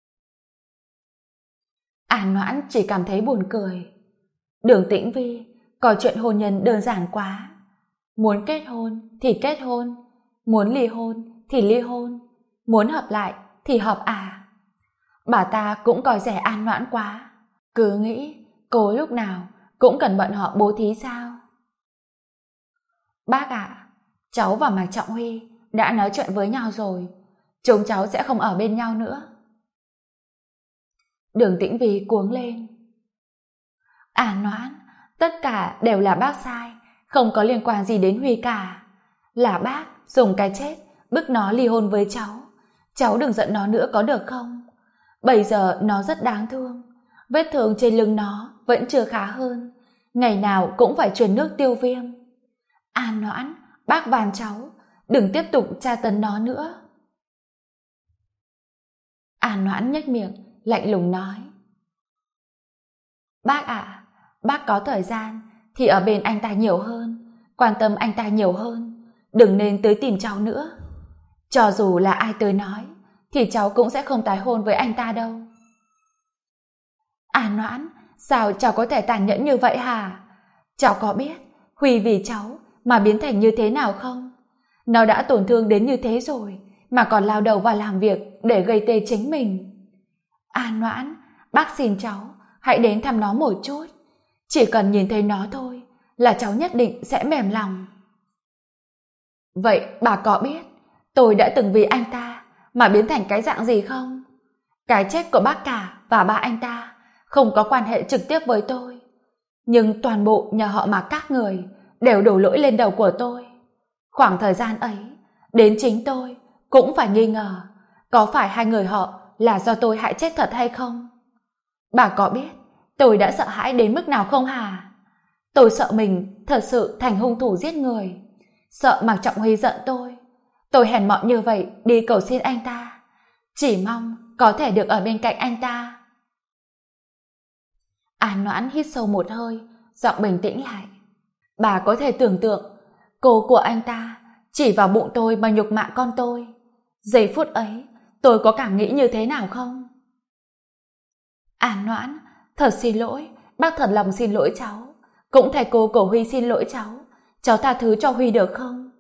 An Noãn chỉ cảm thấy buồn cười. Đường Tĩnh Vi có chuyện hôn nhân đơn giản quá. Muốn kết hôn thì kết hôn, muốn ly hôn thì ly hôn, muốn hợp lại thì hợp à. Bà ta cũng coi rẻ An Noãn quá, cứ nghĩ cô lúc nào cũng cần bọn họ bố thí sao. Bác ạ, cháu và Mạc Trọng Huy đã nói chuyện với nhau rồi. Chúng cháu sẽ không ở bên nhau nữa. Đường Tĩnh Vy cuống lên. An Noãn, tất cả đều là bác sai, không có liên quan gì đến Huy cả. Là bác dùng cái chết bức nó ly hôn với cháu. Cháu đừng giận nó nữa có được không? Bây giờ nó rất đáng thương. Vết thương trên lưng nó vẫn chưa khá hơn. Ngày nào cũng phải truyền nước tiêu viêm. An Noãn, bác van cháu, đừng tiếp tục tra tấn nó nữa. An Noãn nhếch miệng, lạnh lùng nói. Bác ạ, bác có thời gian thì ở bên anh ta nhiều hơn, quan tâm anh ta nhiều hơn, đừng nên tới tìm cháu nữa. Cho dù là ai tới nói, thì cháu cũng sẽ không tái hôn với anh ta đâu. An Noãn, sao cháu có thể tàn nhẫn như vậy hả? Cháu có biết Huy vì cháu mà biến thành như thế nào không? Nó đã tổn thương đến như thế rồi, mà còn lao đầu vào làm việc để gây tê chính mình. An Noãn, bác xin cháu hãy đến thăm nó một chút. Chỉ cần nhìn thấy nó thôi là cháu nhất định sẽ mềm lòng. Vậy bà có biết tôi đã từng vì anh ta mà biến thành cái dạng gì không? Cái chết của bác cả và ba anh ta không có quan hệ trực tiếp với tôi, nhưng toàn bộ nhà họ Mạc các người đều đổ lỗi lên đầu của tôi. Khoảng thời gian ấy, đến chính tôi cũng phải nghi ngờ có phải hai người họ là do tôi hại chết thật hay không. Bà có biết tôi đã sợ hãi đến mức nào không hả? Tôi sợ mình thật sự thành hung thủ giết người, sợ Mạc Trọng Huy giận tôi. Tôi hèn mọn như vậy đi cầu xin anh ta, chỉ mong có thể được ở bên cạnh anh ta. An Noãn hít sâu một hơi, giọng bình tĩnh lại. Bà có thể tưởng tượng cô của anh ta chỉ vào bụng tôi mà nhục mạ con tôi. Giây phút ấy tôi có cảm nghĩ như thế nào không? An Noãn, thật xin lỗi, bác thật lòng xin lỗi cháu. Cũng thầy cô của Huy xin lỗi cháu. Cháu tha thứ cho Huy được không?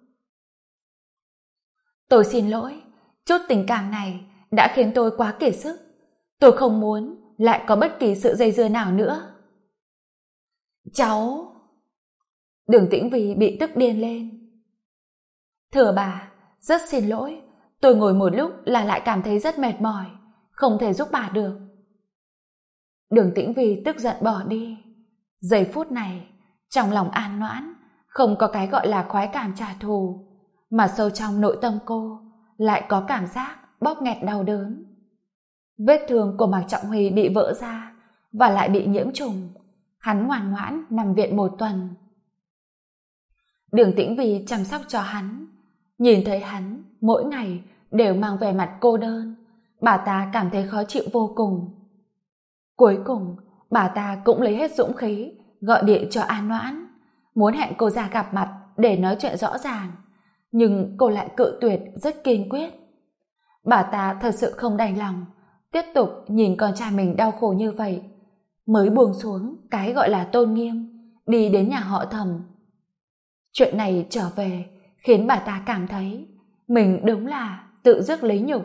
Tôi xin lỗi, chút tình cảm này đã khiến tôi quá kiệt sức. Tôi không muốn lại có bất kỳ sự dây dưa nào nữa. Cháu... Đường Tĩnh Vy bị tức điên lên. Thưa bà, rất xin lỗi. Tôi ngồi một lúc là lại cảm thấy rất mệt mỏi, không thể giúp bà được. Đường Tĩnh Vy tức giận bỏ đi. Giây phút này, trong lòng An Noãn không có cái gọi là khoái cảm trả thù, mà sâu trong nội tâm cô lại có cảm giác bóp nghẹt đau đớn. Vết thương của Mạc Trọng Huy bị vỡ ra và lại bị nhiễm trùng. Hắn ngoan ngoãn nằm viện 1 tuần. Đường Tĩnh Vy chăm sóc cho hắn. Nhìn thấy hắn mỗi ngày đều mang vẻ mặt cô đơn, bà ta cảm thấy khó chịu vô cùng. Cuối cùng, bà ta cũng lấy hết dũng khí gọi điện cho An Noãn, muốn hẹn cô ra gặp mặt để nói chuyện rõ ràng, nhưng cô lại cự tuyệt rất kiên quyết. Bà ta thật sự không đành lòng tiếp tục nhìn con trai mình đau khổ như vậy, mới buông xuống cái gọi là tôn nghiêm, đi đến nhà họ Thẩm. Chuyện này trở về khiến bà ta cảm thấy mình đúng là tự dứt lấy nhục.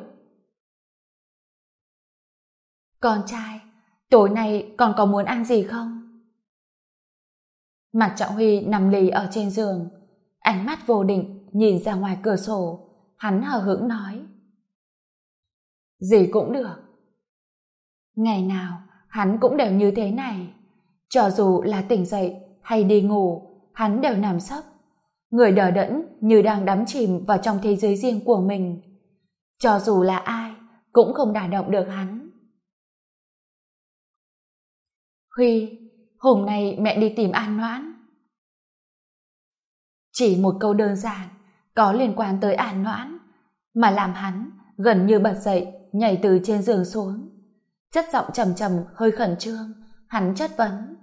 Con trai, tối nay còn có muốn ăn gì không? Mạc Trọng Huy nằm lì ở trên giường, ánh mắt vô định nhìn ra ngoài cửa sổ. Hắn hờ hững nói: gì cũng được. Ngày nào hắn cũng đều như thế này. Cho dù là tỉnh dậy hay đi ngủ, hắn đều nằm sấp, người đờ đẫn như đang đắm chìm vào trong thế giới riêng của mình. Cho dù là ai cũng không đả động được hắn. Huy, hôm nay mẹ đi tìm An Noãn. Chỉ một câu đơn giản có liên quan tới An Noãn mà làm hắn gần như bật dậy, nhảy từ trên giường xuống. Chất giọng trầm trầm hơi khẩn trương, hắn chất vấn: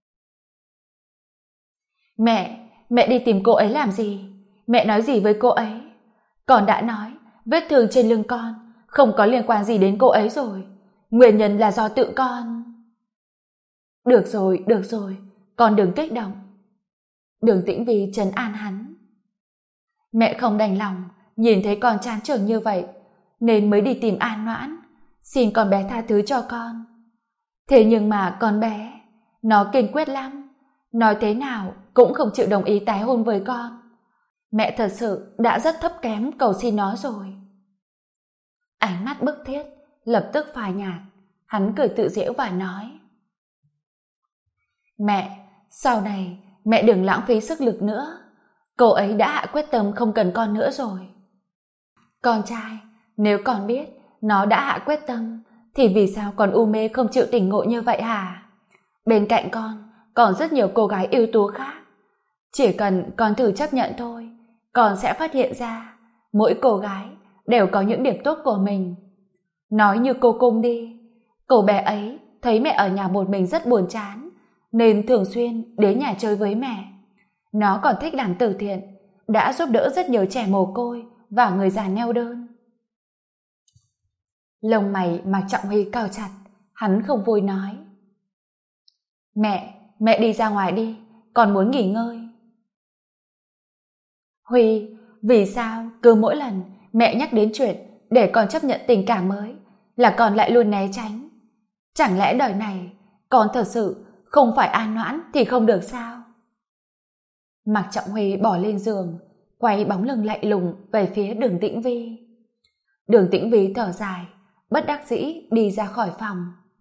Mẹ đi tìm cô ấy làm gì? Mẹ nói gì với cô ấy? Con đã nói vết thương trên lưng con không có liên quan gì đến cô ấy rồi. Nguyên nhân là do tự con. Được rồi, con đừng kích động. Đường Tĩnh Vy trấn an hắn. Mẹ không đành lòng nhìn thấy con chán chường như vậy, nên mới đi tìm An Noãn, xin con bé tha thứ cho con. Thế nhưng mà con bé, nó kiên quyết lắm, nói thế nào cũng không chịu đồng ý tái hôn với con. Mẹ thật sự đã rất thấp kém cầu xin nó rồi. Ánh mắt bức thiết lập tức phai nhạt, hắn cười tự giễu và nói: Mẹ, sau này mẹ đừng lãng phí sức lực nữa. Cô ấy đã hạ quyết tâm không cần con nữa rồi. Con trai, nếu con biết nó đã hạ quyết tâm, thì vì sao còn u mê không chịu tỉnh ngộ như vậy hả? Bên cạnh con còn rất nhiều cô gái ưu tú khác. Chỉ cần con thử chấp nhận thôi, con sẽ phát hiện ra mỗi cô gái đều có những điểm tốt của mình. Nói như cô Cung đi, cô bé ấy thấy mẹ ở nhà một mình rất buồn chán, nên thường xuyên đến nhà chơi với mẹ. Nó còn thích làm từ thiện, đã giúp đỡ rất nhiều trẻ mồ côi và người già neo đơn. Lông mày Mạc Trọng Huy cau chặt, hắn không vui nói: Mẹ đi ra ngoài đi, con muốn nghỉ ngơi. Huy, vì sao cứ mỗi lần mẹ nhắc đến chuyện để con chấp nhận tình cảm mới là con lại luôn né tránh? Chẳng lẽ đời này con thật sự không phải An Noãn thì không được sao? Mạc Trọng Huy bỏ lên giường, quay bóng lưng lạnh lùng về phía Đường Tĩnh Vi. Đường Tĩnh Vi thở dài, bất đắc dĩ đi ra khỏi phòng.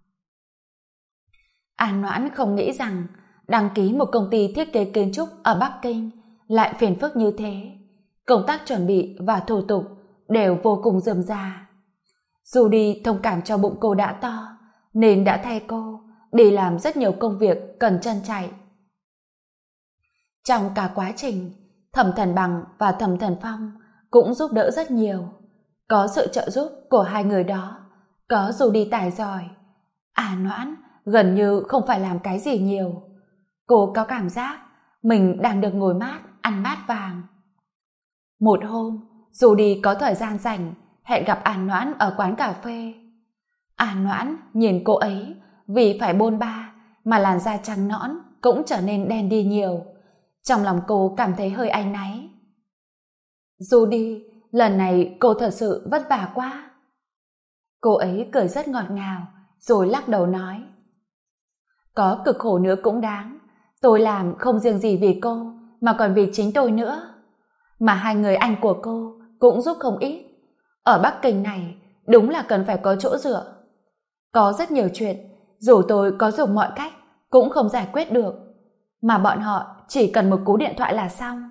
An Noãn không nghĩ rằng đăng ký một công ty thiết kế kiến trúc ở Bắc Kinh lại phiền phức như thế. Công tác chuẩn bị và thủ tục đều vô cùng rườm rà. Judy thông cảm cho bụng cô đã to, nên đã thay cô đi làm rất nhiều công việc cần chân chạy. Trong cả quá trình, Thẩm Thần Bằng và Thẩm Thần Phong cũng giúp đỡ rất nhiều. Có sự trợ giúp của hai người đó, có Judy tài giỏi, An Noãn gần như không phải làm cái gì nhiều. Cô có cảm giác mình đang được ngồi mát, ăn bát vàng. Một hôm, Judy có thời gian rảnh, hẹn gặp An Noãn ở quán cà phê. An Noãn nhìn cô ấy vì phải bôn ba mà làn da trắng nõn cũng trở nên đen đi nhiều. Trong lòng cô cảm thấy hơi áy náy. Judy, lần này cô thật sự vất vả quá. Cô ấy cười rất ngọt ngào, rồi lắc đầu nói: Có cực khổ nữa cũng đáng. Tôi làm không riêng gì vì cô, mà còn vì chính tôi nữa. Mà hai người anh của cô cũng giúp không ít. Ở Bắc Kinh này, đúng là cần phải có chỗ dựa. Có rất nhiều chuyện, dù tôi có dùng mọi cách, cũng không giải quyết được. Mà bọn họ chỉ cần một cú điện thoại là xong.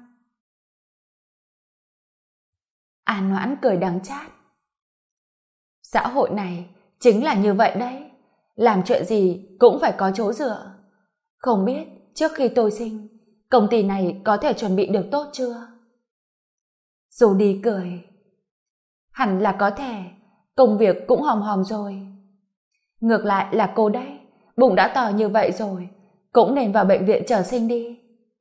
An Noãn cười đắng chát. Xã hội này chính là như vậy đấy. Làm chuyện gì cũng phải có chỗ dựa. Không biết trước khi tôi sinh, công ty này có thể chuẩn bị được tốt chưa? Dù đi cười. Hẳn là có thể, công việc cũng hòm hòm rồi. Ngược lại là cô đấy, bụng đã to như vậy rồi, cũng nên vào bệnh viện chờ sinh đi.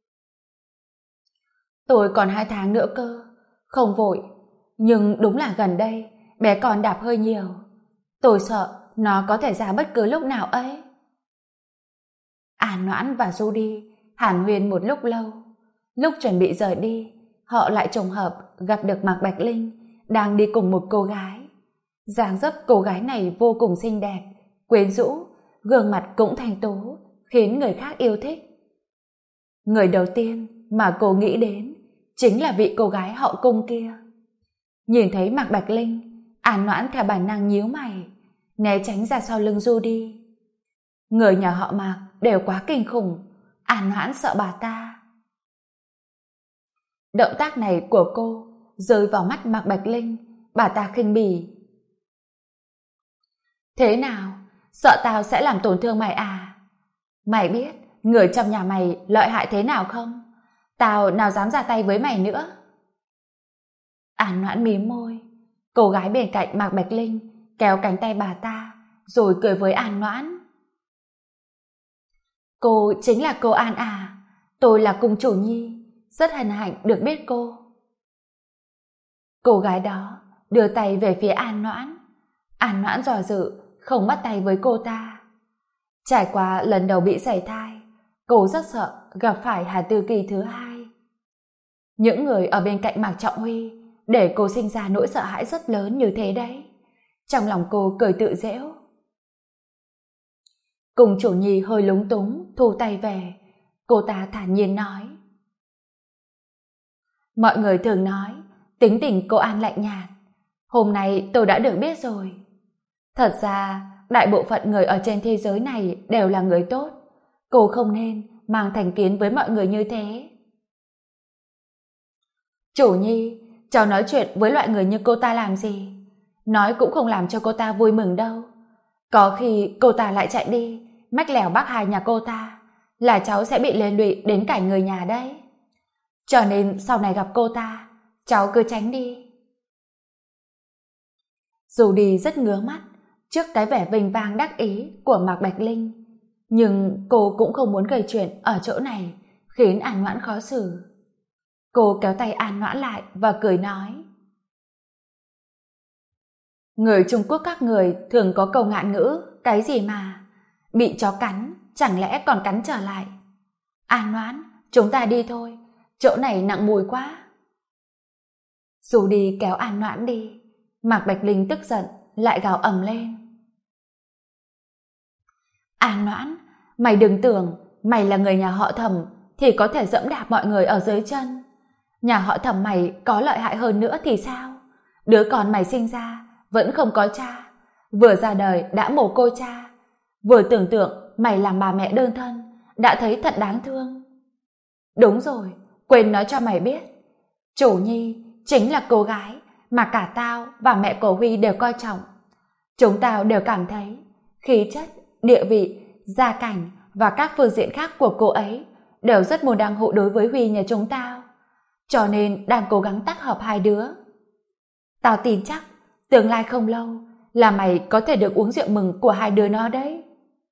Tôi còn 2 tháng nữa cơ, không vội. Nhưng đúng là gần đây, bé con đạp hơi nhiều. Tôi sợ nó có thể ra bất cứ lúc nào ấy. An Noãn và Judy hàn huyên một lúc lâu. Lúc chuẩn bị rời đi, họ lại trùng hợp gặp được Mạc Bạch Linh đang đi cùng một cô gái. Dáng dấp cô gái này vô cùng xinh đẹp, quyến rũ, gương mặt cũng thanh tú, khiến người khác yêu thích. Người đầu tiên mà cô nghĩ đến chính là vị cô gái họ Cung kia. Nhìn thấy Mạc Bạch Linh, An Noãn theo bản năng nhíu mày, né tránh ra sau lưng Judy. Người nhà họ Mạc đều quá kinh khủng, An Noãn sợ bà ta. Động tác này của cô rơi vào mắt Mạc Bạch Linh, bà ta khinh bỉ. Thế nào? Sợ tao sẽ làm tổn thương mày à? Mày biết người trong nhà mày lợi hại thế nào không? Tao nào dám ra tay với mày nữa. An Noãn mím môi. Cô gái bên cạnh Mạc Bạch Linh kéo cánh tay bà ta, rồi cười với An Noãn. Cô chính là cô An à? Tôi là cung chủ nhi, rất hân hạnh được biết cô. Cô gái đó đưa tay về phía An Noãn. An Noãn dò dự, không bắt tay với cô ta. Trải qua lần đầu bị sảy thai, cô rất sợ gặp phải Hà Tư Kỳ thứ hai. Những người ở bên cạnh Mạc Trọng Huy để cô sinh ra nỗi sợ hãi rất lớn như thế đấy. Trong lòng cô cười tự giễu. Cùng chủ nhi hơi lúng túng thu tay về. Cô ta thản nhiên nói: Mọi người thường nói, tính tình cô An lạnh nhạt. Hôm nay tôi đã được biết rồi. Thật ra, đại bộ phận người ở trên thế giới này đều là người tốt. Cô không nên mang thành kiến với mọi người như thế. Chủ nhi, cháu nói chuyện với loại người như cô ta làm gì? Nói cũng không làm cho cô ta vui mừng đâu. Có khi cô ta lại chạy đi, mách lẻo bác hai nhà cô ta, là cháu sẽ bị liên lụy đến cả người nhà đấy. Cho nên sau này gặp cô ta, cháu cứ tránh đi. Dù đi rất ngứa mắt trước cái vẻ vinh vang đắc ý của Mạc Bạch Linh, nhưng cô cũng không muốn gây chuyện ở chỗ này khiến An Noãn khó xử. Cô kéo tay An Noãn lại và cười nói: Người Trung Quốc các người thường có câu ngạn ngữ, cái gì mà bị chó cắn chẳng lẽ còn cắn trở lại. An Noãn, chúng ta đi thôi, chỗ này nặng mùi quá. Dù đi kéo An Noãn đi, Mạc Bạch Linh tức giận lại gào ầm lên: An Noãn, mày đừng tưởng mày là người nhà họ Thẩm thì có thể dẫm đạp mọi người ở dưới chân. Nhà họ Thẩm mày có lợi hại hơn nữa thì sao? Đứa con mày sinh ra vẫn không có cha, vừa ra đời đã mồ côi cha, vừa tưởng tượng mày làm bà mẹ đơn thân đã thấy thật đáng thương. Đúng rồi, quên nói cho mày biết, Chủ Nhi chính là cô gái mà cả tao và mẹ của Huy đều coi trọng. Chúng tao đều cảm thấy khí chất, địa vị, gia cảnh và các phương diện khác của cô ấy đều rất môn đăng hộ đối với Huy nhà chúng tao, cho nên đang cố gắng tác hợp hai đứa. Tao tin chắc tương lai không lâu là mày có thể được uống rượu mừng của hai đứa nó đấy.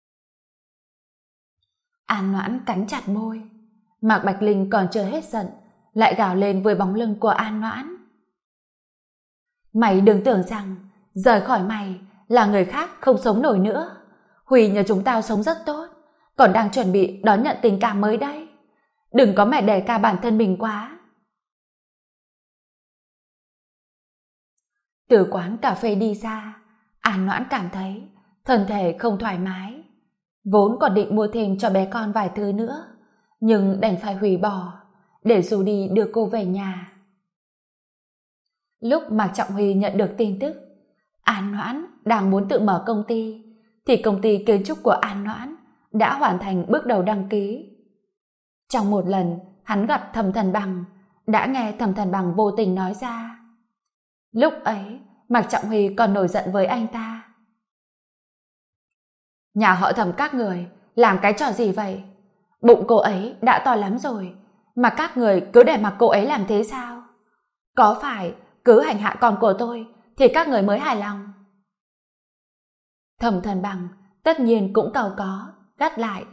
An Noãn cắn chặt môi. Mạc Bạch Linh còn chưa hết giận lại gào lên với bóng lưng của An Noãn: Mày đừng tưởng rằng rời khỏi mày là người khác không sống nổi nữa. Huy nhà chúng tao sống rất tốt, còn đang chuẩn bị đón nhận tình cảm mới đây. Đừng có mẹ đề cao bản thân mình quá. Từ quán cà phê đi ra, An Noãn cảm thấy thân thể không thoải mái. Vốn còn định mua thêm cho bé con vài thứ nữa, nhưng đành phải hủy bỏ để dù đi đưa cô về nhà. Lúc Mạc Trọng Huy nhận được tin tức An Noãn đang muốn tự mở công ty, thì công ty kiến trúc của An Noãn đã hoàn thành bước đầu đăng ký. Trong một lần hắn gặp Thẩm Thần Bằng, đã nghe Thẩm Thần Bằng vô tình nói ra. Lúc ấy Mạc Trọng Huy còn nổi giận với anh ta: Nhà họ Thẩm các người làm cái trò gì vậy? Bụng cô ấy đã to lắm rồi mà các người cứ để mặc cô ấy làm thế sao? Có phải cứ hành hạ con của tôi thì các người mới hài lòng? Thẩm Thần Bằng tất nhiên cũng cau có gắt lại: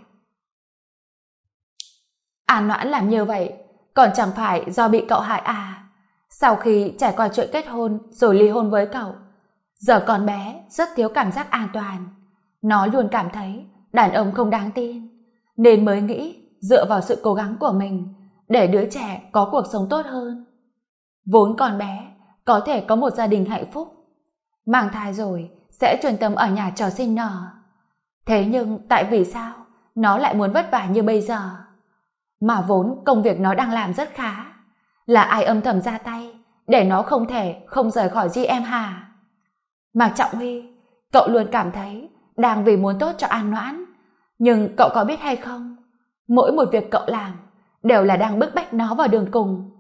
An Noãn làm như vậy còn chẳng phải do bị cậu hại à? Sau khi trải qua chuyện kết hôn rồi ly hôn với cậu, giờ con bé rất thiếu cảm giác an toàn. Nó luôn cảm thấy đàn ông không đáng tin, nên mới nghĩ dựa vào sự cố gắng của mình để đứa trẻ có cuộc sống tốt hơn. Vốn con bé có thể có một gia đình hạnh phúc, mang thai rồi sẽ chuyên tâm ở nhà chờ sinh nở. Thế nhưng tại vì sao nó lại muốn vất vả như bây giờ? Mà vốn công việc nó đang làm rất khá, là ai âm thầm ra tay để nó không thể không rời khỏi GM hả? Mạc Trọng Huy, cậu luôn cảm thấy đang vì muốn tốt cho An Noãn, nhưng cậu có biết hay không, mỗi một việc cậu làm đều là đang bức bách nó vào đường cùng.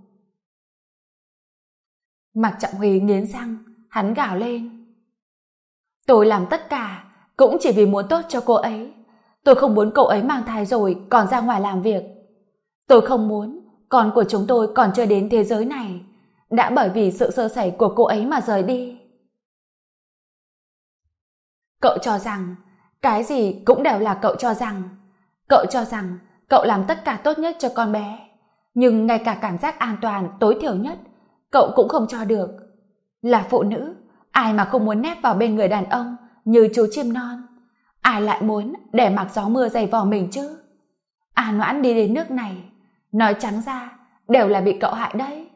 Mạc Trọng Huy nghiến răng, hắn gào lên: Tôi làm tất cả cũng chỉ vì muốn tốt cho cô ấy. Tôi không muốn cậu ấy mang thai rồi còn ra ngoài làm việc. Tôi không muốn con của chúng tôi còn chưa đến thế giới này đã bởi vì sự sơ sẩy của cô ấy mà rời đi. Cậu cho rằng cái gì cũng đều là cậu cho rằng. Cậu cho rằng cậu làm tất cả tốt nhất cho con bé, nhưng ngay cả cảm giác an toàn tối thiểu nhất cậu cũng không cho được. Là phụ nữ, ai mà không muốn nép vào bên người đàn ông như chú chim non? Ai lại muốn để mặc gió mưa giày vò mình chứ? An Noãn đi đến nước này, nói trắng ra đều là bị cậu hại đấy.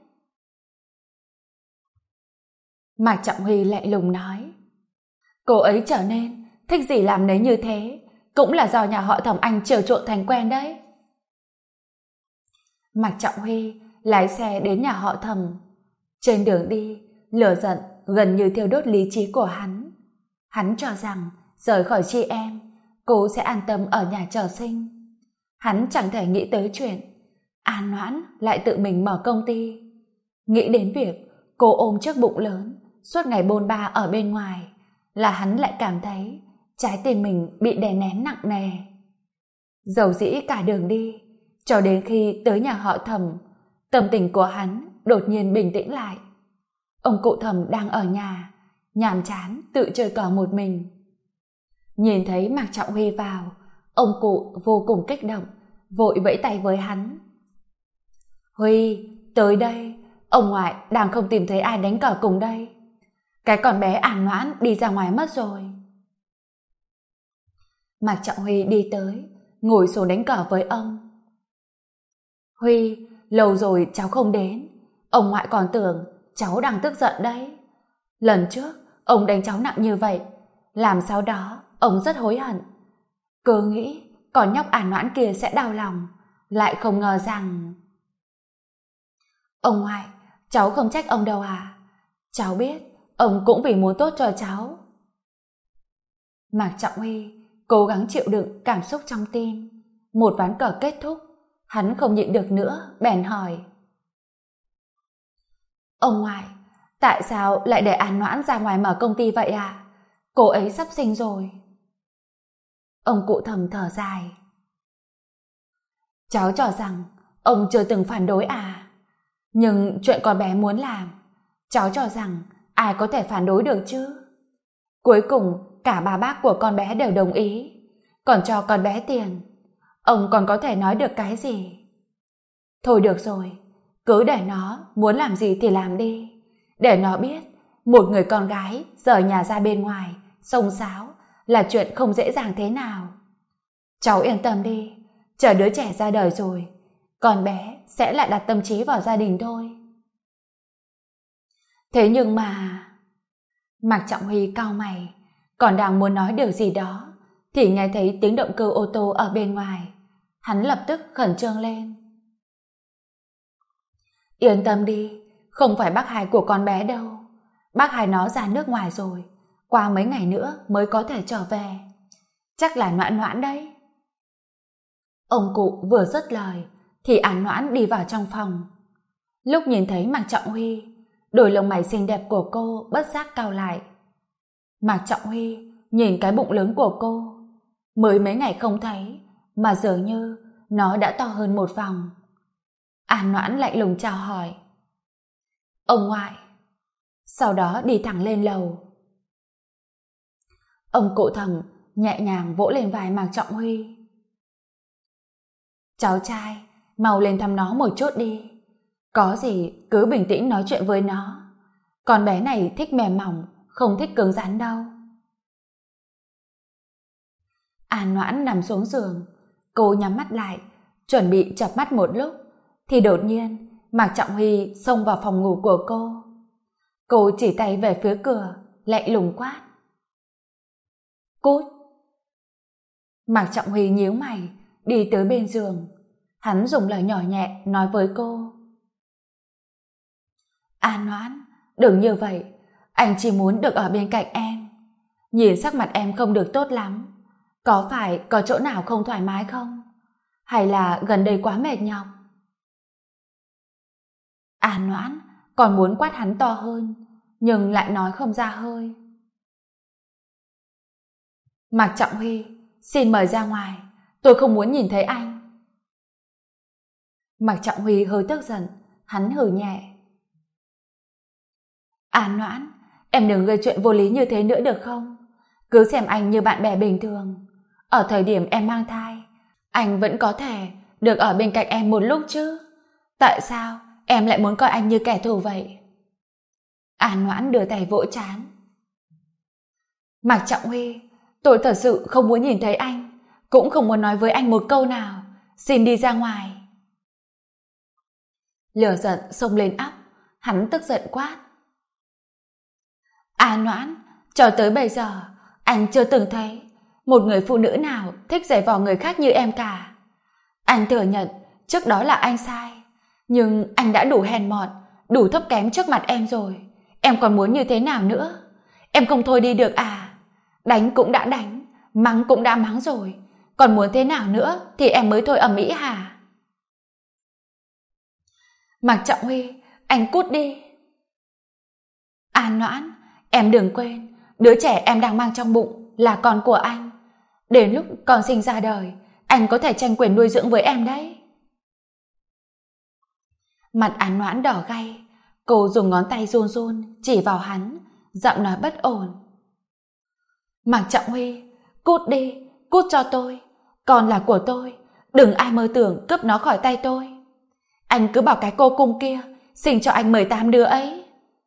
Mạc Trọng Huy lạnh lùng nói: Cô ấy trở nên thích gì làm nấy như thế cũng là do nhà họ Thẩm Anh chiều chuộng thành quen đấy. Mạc Trọng Huy lái xe đến nhà họ Thẩm. Trên đường đi, lửa giận gần như thiêu đốt lý trí của hắn. Hắn cho rằng rời khỏi chị em, cô sẽ an tâm ở nhà chờ sinh. Hắn chẳng thể nghĩ tới chuyện An Noãn lại tự mình mở công ty. Nghĩ đến việc cô ôm chiếc bụng lớn suốt ngày bôn ba ở bên ngoài, là hắn lại cảm thấy trái tim mình bị đè nén nặng nề. Dầu dĩ cả đường đi, cho đến khi tới nhà họ Thẩm, tâm tình của hắn đột nhiên bình tĩnh lại. Ông cụ Thẩm đang ở nhà, nhàm chán tự chơi cờ một mình. Nhìn thấy Mạc Trọng Huy vào, ông cụ vô cùng kích động, vội vẫy tay với hắn. Huy, tới đây, ông ngoại đang không tìm thấy ai đánh cờ cùng đây. Cái con bé An Noãn đi ra ngoài mất rồi. Mạc Trọng Huy đi tới, ngồi xuống đánh cờ với ông. Huy, lâu rồi cháu không đến, ông ngoại còn tưởng cháu đang tức giận đấy. Lần trước, ông đánh cháu nặng như vậy, làm sau đó ông rất hối hận. Cứ nghĩ con nhóc An Noãn kia sẽ đau lòng, lại không ngờ rằng... Ông ngoại, cháu không trách ông đâu à. Cháu biết ông cũng vì muốn tốt cho cháu. Mạc Trọng Huy cố gắng chịu đựng cảm xúc trong tim. Một ván cờ kết thúc, hắn không nhịn được nữa, bèn hỏi. Ông ngoại, tại sao lại để An Noãn ra ngoài mở công ty vậy à? Cô ấy sắp sinh rồi. Ông cụ Thẩm thở dài. Cháu cho rằng ông chưa từng phản đối à? Nhưng chuyện con bé muốn làm, cháu cho rằng ai có thể phản đối được chứ? Cuối cùng cả ba bác của con bé đều đồng ý, còn cho con bé tiền. Ông còn có thể nói được cái gì? Thôi được rồi, cứ để nó muốn làm gì thì làm đi. Để nó biết một người con gái rời nhà ra bên ngoài xông xáo là chuyện không dễ dàng thế nào. Cháu yên tâm đi, chờ đứa trẻ ra đời rồi, con bé sẽ lại đặt tâm trí vào gia đình thôi. Thế nhưng mà... Mạc Trọng Huy cau mày, còn đang muốn nói điều gì đó, thì nghe thấy tiếng động cơ ô tô ở bên ngoài. Hắn lập tức khẩn trương lên. Yên tâm đi, không phải bác hai của con bé đâu. Bác hai nó ra nước ngoài rồi, qua mấy ngày nữa mới có thể trở về. Chắc là Noãn Noãn đấy. Ông cụ vừa dứt lời thì An Noãn đi vào trong phòng. Lúc nhìn thấy Mạc Trọng Huy, đôi lông mày xinh đẹp của cô bất giác cau lại. Mạc Trọng Huy nhìn cái bụng lớn của cô, mới mấy ngày không thấy mà dường như nó đã to hơn một vòng. An Noãn lạnh lùng chào hỏi. Ông ngoại. Sau đó đi thẳng lên lầu. Ông cụ Thẩm nhẹ nhàng vỗ lên vai Mạc Trọng Huy. Cháu trai, mau lên thăm nó một chút đi. Có gì cứ bình tĩnh nói chuyện với nó. Con bé này thích mềm mỏng, không thích cứng rắn đâu. An Noãn nằm xuống giường, cô nhắm mắt lại, chuẩn bị chợp mắt một lúc, thì đột nhiên Mạc Trọng Huy xông vào phòng ngủ của cô. Cô chỉ tay về phía cửa, lạnh lùng quát. Cút! Mạc Trọng Huy nhíu mày, đi tới bên giường. Hắn dùng lời nhỏ nhẹ nói với cô. An Noãn, đừng như vậy, anh chỉ muốn được ở bên cạnh em. Nhìn sắc mặt em không được tốt lắm, có phải có chỗ nào không thoải mái không? Hay là gần đây quá mệt nhọc? An Noãn còn muốn quát hắn to hơn, nhưng lại nói không ra hơi. Mạc Trọng Huy, xin mời ra ngoài, tôi không muốn nhìn thấy anh. Mạc Trọng Huy hơi tức giận, hắn hừ nhẹ. An Noãn, em đừng gây chuyện vô lý như thế nữa được không? Cứ xem anh như bạn bè bình thường. Ở thời điểm em mang thai, anh vẫn có thể được ở bên cạnh em một lúc chứ. Tại sao em lại muốn coi anh như kẻ thù vậy? An Noãn đưa tay vỗ trán. Mạc Trọng Huy, tôi thật sự không muốn nhìn thấy anh, cũng không muốn nói với anh một câu nào. Xin đi ra ngoài. Lửa giận xông lên óc, hắn tức giận quát. An Noãn, cho tới bây giờ anh chưa từng thấy một người phụ nữ nào thích giày vò người khác như em cả. Anh thừa nhận trước đó là anh sai, Nhưng anh đã đủ hèn mọn, đủ thấp kém trước mặt em rồi. Em còn muốn như thế nào nữa? Em không thôi đi được à? Đánh cũng đã đánh, mắng cũng đã mắng rồi. Còn muốn thế nào nữa thì em mới thôi ầm ĩ hả? Mạc Trọng Huy, anh cút đi. An Noãn, em đừng quên, đứa trẻ em đang mang trong bụng là con của anh. Đến lúc con sinh ra đời, anh có thể tranh quyền nuôi dưỡng với em đấy. Mặt An Noãn đỏ gay, cô dùng ngón tay run run chỉ vào hắn, giọng nói bất ổn. Mạc Trọng Huy, cút đi, cút cho tôi. Con là của tôi, đừng ai mơ tưởng cướp nó khỏi tay tôi. Anh cứ bảo cái cô cung kia sinh cho anh 18 đứa ấy.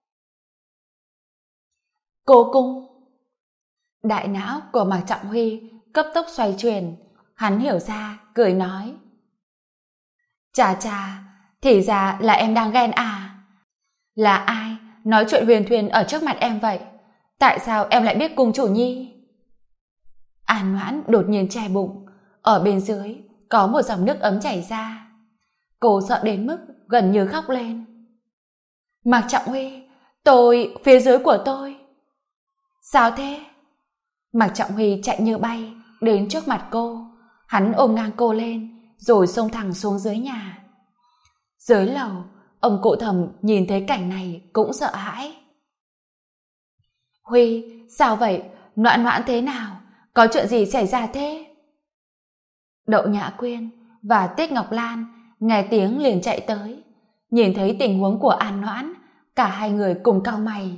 Cô cung. Đại não của Mạc Trọng Huy cấp tốc xoay chuyển. Hắn hiểu ra, cười nói. Chà chà, thì ra là em đang ghen à? Là ai nói chuyện huyền thuyền ở trước mặt em vậy? Tại sao em lại biết cung chủ nhi? An Noãn đột nhiên che bụng, ở bên dưới có một dòng nước ấm chảy ra. Cô sợ đến mức gần như khóc lên. Mạc Trọng Huy, phía dưới của tôi. Sao thế? Mạc Trọng Huy chạy như bay đến trước mặt cô. Hắn ôm ngang cô lên rồi xông thẳng xuống dưới nhà. Dưới lầu, ông cụ Thẩm nhìn thấy cảnh này cũng sợ hãi. Huy, sao vậy? Noãn Noãn thế nào? Có chuyện gì xảy ra thế? Đậu Nhã Quyên và Tiết Ngọc Lan nghe tiếng liền chạy tới. Nhìn thấy tình huống của An Noãn, cả hai người cùng cau mày.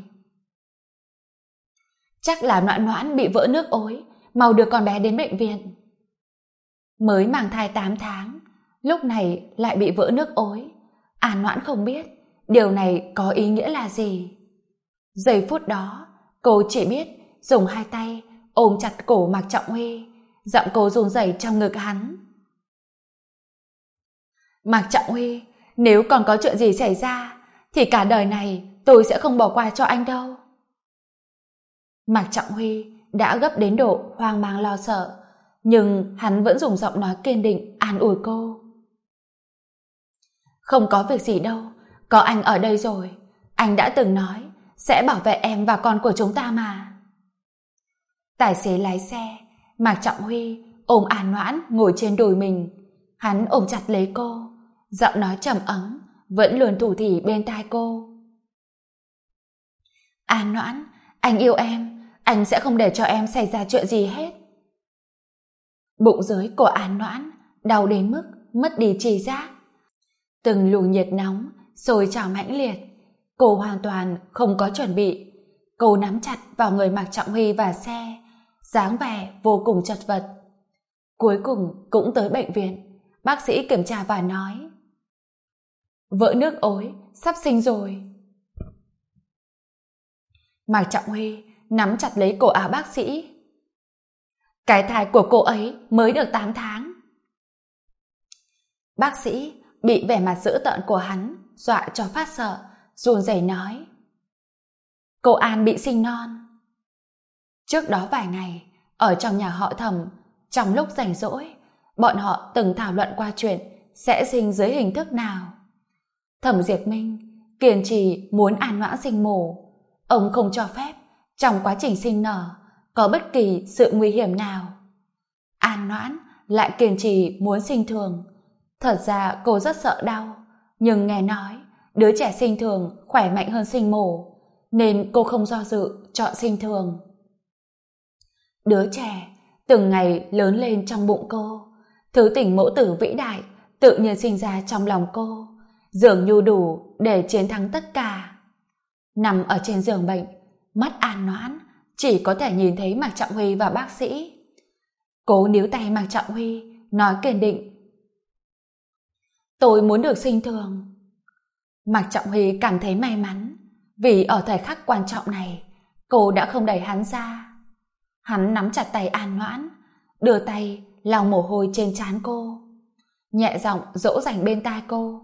Chắc là Noãn Noãn bị vỡ nước ối, mau đưa con bé đến bệnh viện. Mới mang thai 8 tháng, lúc này lại bị vỡ nước ối. An Noãn không biết điều này có ý nghĩa là gì. Giây phút đó, cô chỉ biết dùng hai tay ôm chặt cổ Mạc Trọng Huy, giọng cô run rẩy trong ngực hắn. Mạc Trọng Huy, nếu còn có chuyện gì xảy ra thì cả đời này tôi sẽ không bỏ qua cho anh đâu. Mạc Trọng Huy đã gấp đến độ hoang mang lo sợ, nhưng hắn vẫn dùng giọng nói kiên định an ủi cô. Không có việc gì đâu, có anh ở đây rồi. Anh đã từng nói sẽ bảo vệ em và con của chúng ta mà. Tài xế lái xe, Mạc Trọng Huy ôm An Noãn ngồi trên đùi mình. Hắn ôm chặt lấy cô, giọng nói trầm ấm vẫn luôn thủ thỉ bên tai cô. An Noãn, anh yêu em, anh sẽ không để cho em xảy ra chuyện gì hết. Bụng dưới của An Noãn đau đến mức mất đi tri giác. Từng luồng nhiệt nóng sôi trào mãnh liệt. Cô hoàn toàn không có chuẩn bị. Cô nắm chặt vào người Mạc Trọng Huy và xe, dáng vẻ vô cùng chật vật. Cuối cùng cũng tới bệnh viện. Bác sĩ kiểm tra và nói: vỡ nước ối, sắp sinh rồi. Mạc Trọng Huy nắm chặt lấy cổ áo bác sĩ. Cái thai của cô ấy mới được 8 tháng. Bác sĩ bị vẻ mặt dữ tợn của hắn dọa cho phát sợ, run rẩy nói: cô An bị sinh non. Trước đó vài ngày, ở trong nhà họ Thẩm, trong lúc rảnh rỗi, bọn họ từng thảo luận qua chuyện sẽ sinh dưới hình thức nào. Thẩm Diệt Minh kiên trì muốn An Noãn sinh mổ. Ông không cho phép trong quá trình sinh nở có bất kỳ sự nguy hiểm nào. An Noãn lại kiên trì muốn sinh thường. Thật ra cô rất sợ đau, nhưng nghe nói đứa trẻ sinh thường khỏe mạnh hơn sinh mổ, nên cô không do dự chọn sinh thường. Đứa trẻ từng ngày lớn lên trong bụng cô, thứ tình mẫu tử vĩ đại tự nhiên sinh ra trong lòng cô, dường như đủ để chiến thắng tất cả. Nằm ở trên giường bệnh, mắt An Noãn chỉ có thể nhìn thấy Mạc Trọng Huy và bác sĩ. Cố níu tay Mạc Trọng Huy, nói kiên định: tôi muốn được sinh thường. Mạc Trọng Huy cảm thấy may mắn, vì ở thời khắc quan trọng này, cô đã không đẩy hắn ra. Hắn nắm chặt tay An Noãn, đưa tay lau mồ hôi trên trán cô, nhẹ giọng dỗ dành bên tai cô: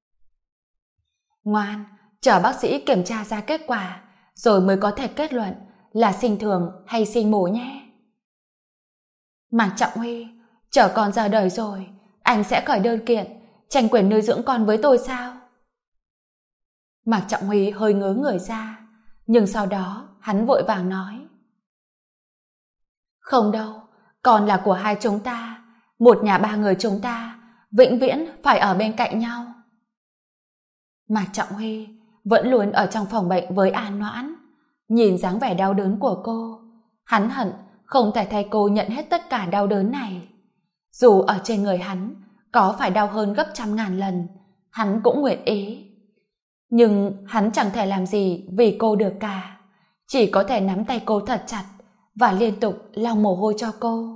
ngoan, chờ bác sĩ kiểm tra ra kết quả rồi mới có thể kết luận là sinh thường hay sinh mổ nhé. Mạc Trọng Huy, chờ con ra đời rồi, anh sẽ khởi đơn kiện tranh quyền nuôi dưỡng con với tôi sao? Mạc Trọng Huy hơi ngớ người ra, nhưng sau đó hắn vội vàng nói. Không đâu, con là của hai chúng ta, một nhà ba người chúng ta, vĩnh viễn phải ở bên cạnh nhau. Mạc Trọng Huy vẫn luôn ở trong phòng bệnh với An Noãn, nhìn dáng vẻ đau đớn của cô, hắn hận không thể thay cô nhận hết tất cả đau đớn này. Dù ở trên người hắn có phải đau hơn gấp 100.000 lần, hắn cũng nguyện ý. Nhưng hắn chẳng thể làm gì vì cô được cả, chỉ có thể nắm tay cô thật chặt và liên tục lau mồ hôi cho cô.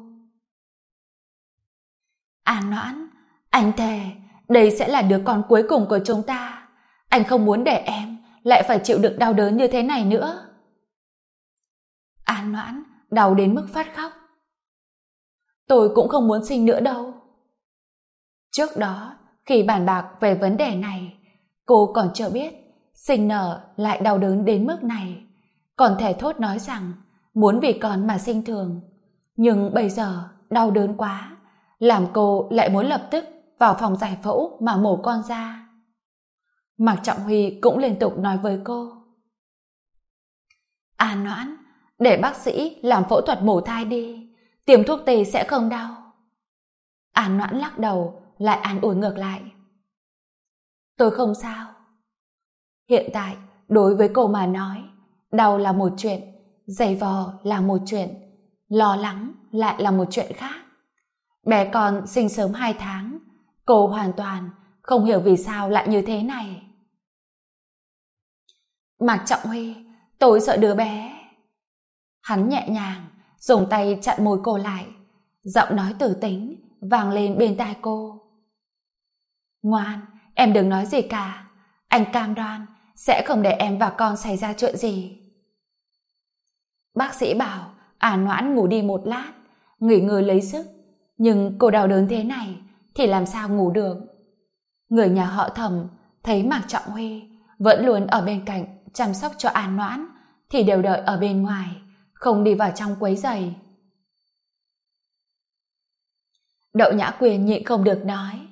An Noãn, anh thề đây sẽ là đứa con cuối cùng của chúng ta. Anh không muốn để em lại phải chịu đựng đau đớn như thế này nữa. An Noãn đau đến mức phát khóc. Tôi cũng không muốn sinh nữa đâu. Trước đó, khi bàn bạc về vấn đề này, cô còn chưa biết sinh nở lại đau đớn đến mức này, còn thề thốt nói rằng muốn vì con mà sinh thường. Nhưng bây giờ đau đớn quá, làm cô lại muốn lập tức vào phòng giải phẫu mà mổ con ra. Mạc Trọng Huy cũng liên tục nói với cô. An Noãn, để bác sĩ làm phẫu thuật mổ thai đi, tiêm thuốc tê sẽ không đau. An Noãn lắc đầu, lại an ủi ngược lại. Tôi không sao. Hiện tại, đối với cô mà nói, đau là một chuyện, giày vò là một chuyện, lo lắng lại là một chuyện khác. Bé con sinh sớm 2 tháng, cô hoàn toàn không hiểu vì sao lại như thế này. Mạc Trọng Huy, tôi sợ đứa bé. Hắn nhẹ nhàng dùng tay chặn môi cô lại, giọng nói tử tính vang lên bên tai cô. Ngoan, em đừng nói gì cả, anh cam đoan sẽ không để em và con xảy ra chuyện gì. Bác sĩ bảo An Noãn ngủ đi một lát, nghỉ ngơi lấy sức, nhưng cô đau đớn thế này thì làm sao ngủ được. Người nhà họ Thẩm thấy Mạc Trọng Huy vẫn luôn ở bên cạnh chăm sóc cho An Noãn thì đều đợi ở bên ngoài, không đi vào trong quấy rầy. Đậu Nhã Quyền nhịn không được nói.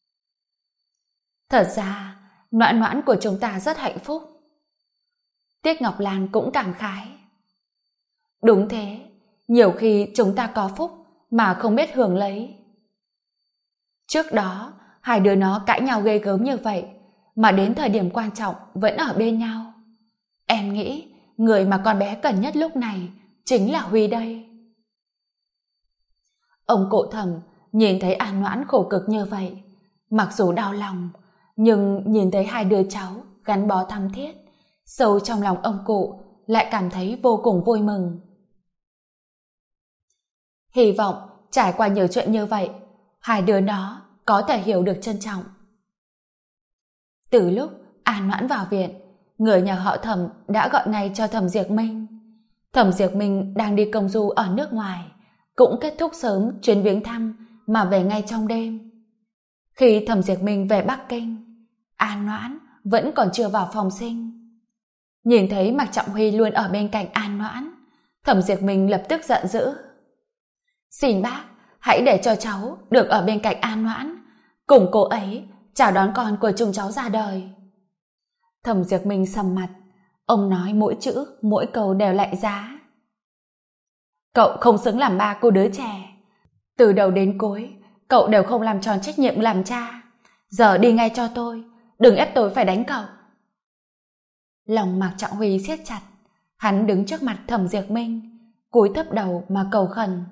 Thật ra, Noãn Noãn của chúng ta rất hạnh phúc. Tiết Ngọc Lan cũng cảm khái. Đúng thế, nhiều khi chúng ta có phúc mà không biết hưởng lấy. Trước đó, hai đứa nó cãi nhau ghê gớm như vậy, mà đến thời điểm quan trọng vẫn ở bên nhau. Em nghĩ người mà con bé cần nhất lúc này chính là Huy đây. Ông cụ Thẩm nhìn thấy An Noãn khổ cực như vậy, mặc dù đau lòng, nhưng nhìn thấy hai đứa cháu gắn bó thắm thiết, sâu trong lòng ông cụ lại cảm thấy vô cùng vui mừng. Hy vọng trải qua nhiều chuyện như vậy, hai đứa nó có thể hiểu được trân trọng. Từ lúc An Noãn vào viện, người nhà họ Thẩm đã gọi ngay cho Thẩm Diệp Minh. Thẩm Diệp Minh đang đi công du ở nước ngoài, cũng kết thúc sớm chuyến viếng thăm mà về ngay trong đêm. Khi Thẩm Diệp Minh về Bắc Kinh, An Noãn vẫn còn chưa vào phòng sinh. Nhìn thấy Mạc Trọng Huy luôn ở bên cạnh An Noãn, Thẩm Diệp Minh lập tức giận dữ. Xin bác, hãy để cho cháu được ở bên cạnh An Noãn, cùng cô ấy chào đón con của chúng cháu ra đời. Thẩm Diệp Minh sầm mặt, ông nói mỗi chữ, mỗi câu đều lạnh giá. Cậu không xứng làm ba cô đứa trẻ. Từ đầu đến cuối, cậu đều không làm tròn trách nhiệm làm cha. Giờ đi ngay cho tôi, đừng ép tôi phải đánh cậu. Lòng Mạc Trọng Huy siết chặt, hắn đứng trước mặt Thẩm Diệp Minh, cúi thấp đầu mà cầu khẩn.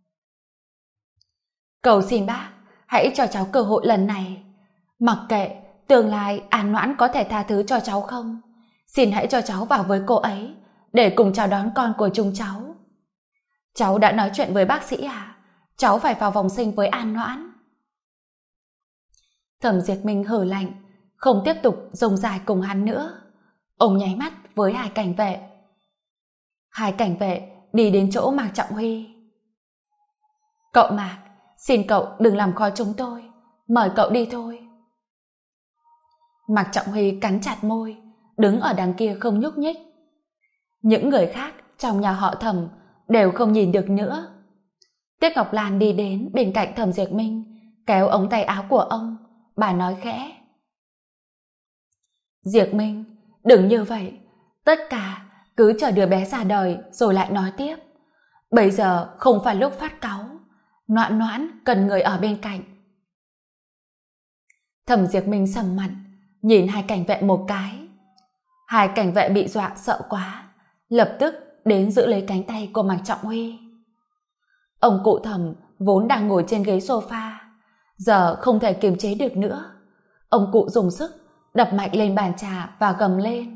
Cầu xin bác, hãy cho cháu cơ hội lần này. Mặc kệ tương lai An Noãn có thể tha thứ cho cháu không, xin hãy cho cháu vào với cô ấy để cùng chào đón con của chúng cháu. Cháu đã nói chuyện với bác sĩ à? Cháu phải vào vòng sinh với An Noãn. Thẩm Diệp Minh hừ lạnh, không tiếp tục rông dài cùng hắn nữa. Ông nháy mắt với hai cảnh vệ. Hai cảnh vệ đi đến chỗ Mạc Trọng Huy. Cậu Mạc, xin cậu đừng làm khó chúng tôi, mời cậu đi thôi. Mạc Trọng Huy cắn chặt môi, đứng ở đằng kia không nhúc nhích. Những người khác trong nhà họ Thẩm đều không nhìn được nữa. Tiết Ngọc Lan đi đến bên cạnh Thẩm Diệp Minh, kéo ống tay áo của ông, bà nói khẽ. Diệp Minh, đừng như vậy. Tất cả cứ chờ đứa bé ra đời rồi lại nói tiếp. Bây giờ không phải lúc phát cáu. Noãn Noãn cần người ở bên cạnh. Thẩm Diệp Minh sầm mặt, nhìn hai cảnh vệ một cái. Hai cảnh vệ bị dọa sợ quá, lập tức đến giữ lấy cánh tay của Mạc Trọng Huy. Ông cụ Thẩm vốn đang ngồi trên ghế sofa, giờ không thể kiềm chế được nữa. Ông cụ dùng sức đập mạnh lên bàn trà và gầm lên.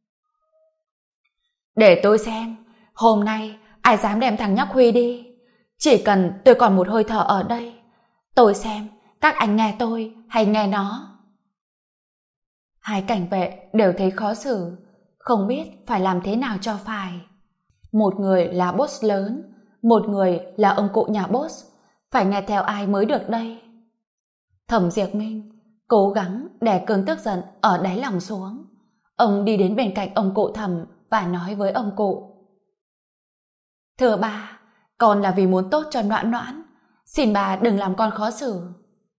Để tôi xem, hôm nay ai dám đem thằng nhóc Huy đi. Chỉ cần tôi còn một hơi thở ở đây, tôi xem các anh nghe tôi hay nghe nó. Hai cảnh vệ đều thấy khó xử, không biết phải làm thế nào cho phải. Một người là boss lớn, một người là ông cụ nhà boss, phải nghe theo ai mới được đây. Thẩm Diệp Minh cố gắng đè cơn tức giận ở đáy lòng xuống. Ông đi đến bên cạnh ông cụ Thẩm và nói với ông cụ. Thưa bà, con là vì muốn tốt cho Noãn Noãn, xin bà đừng làm con khó xử.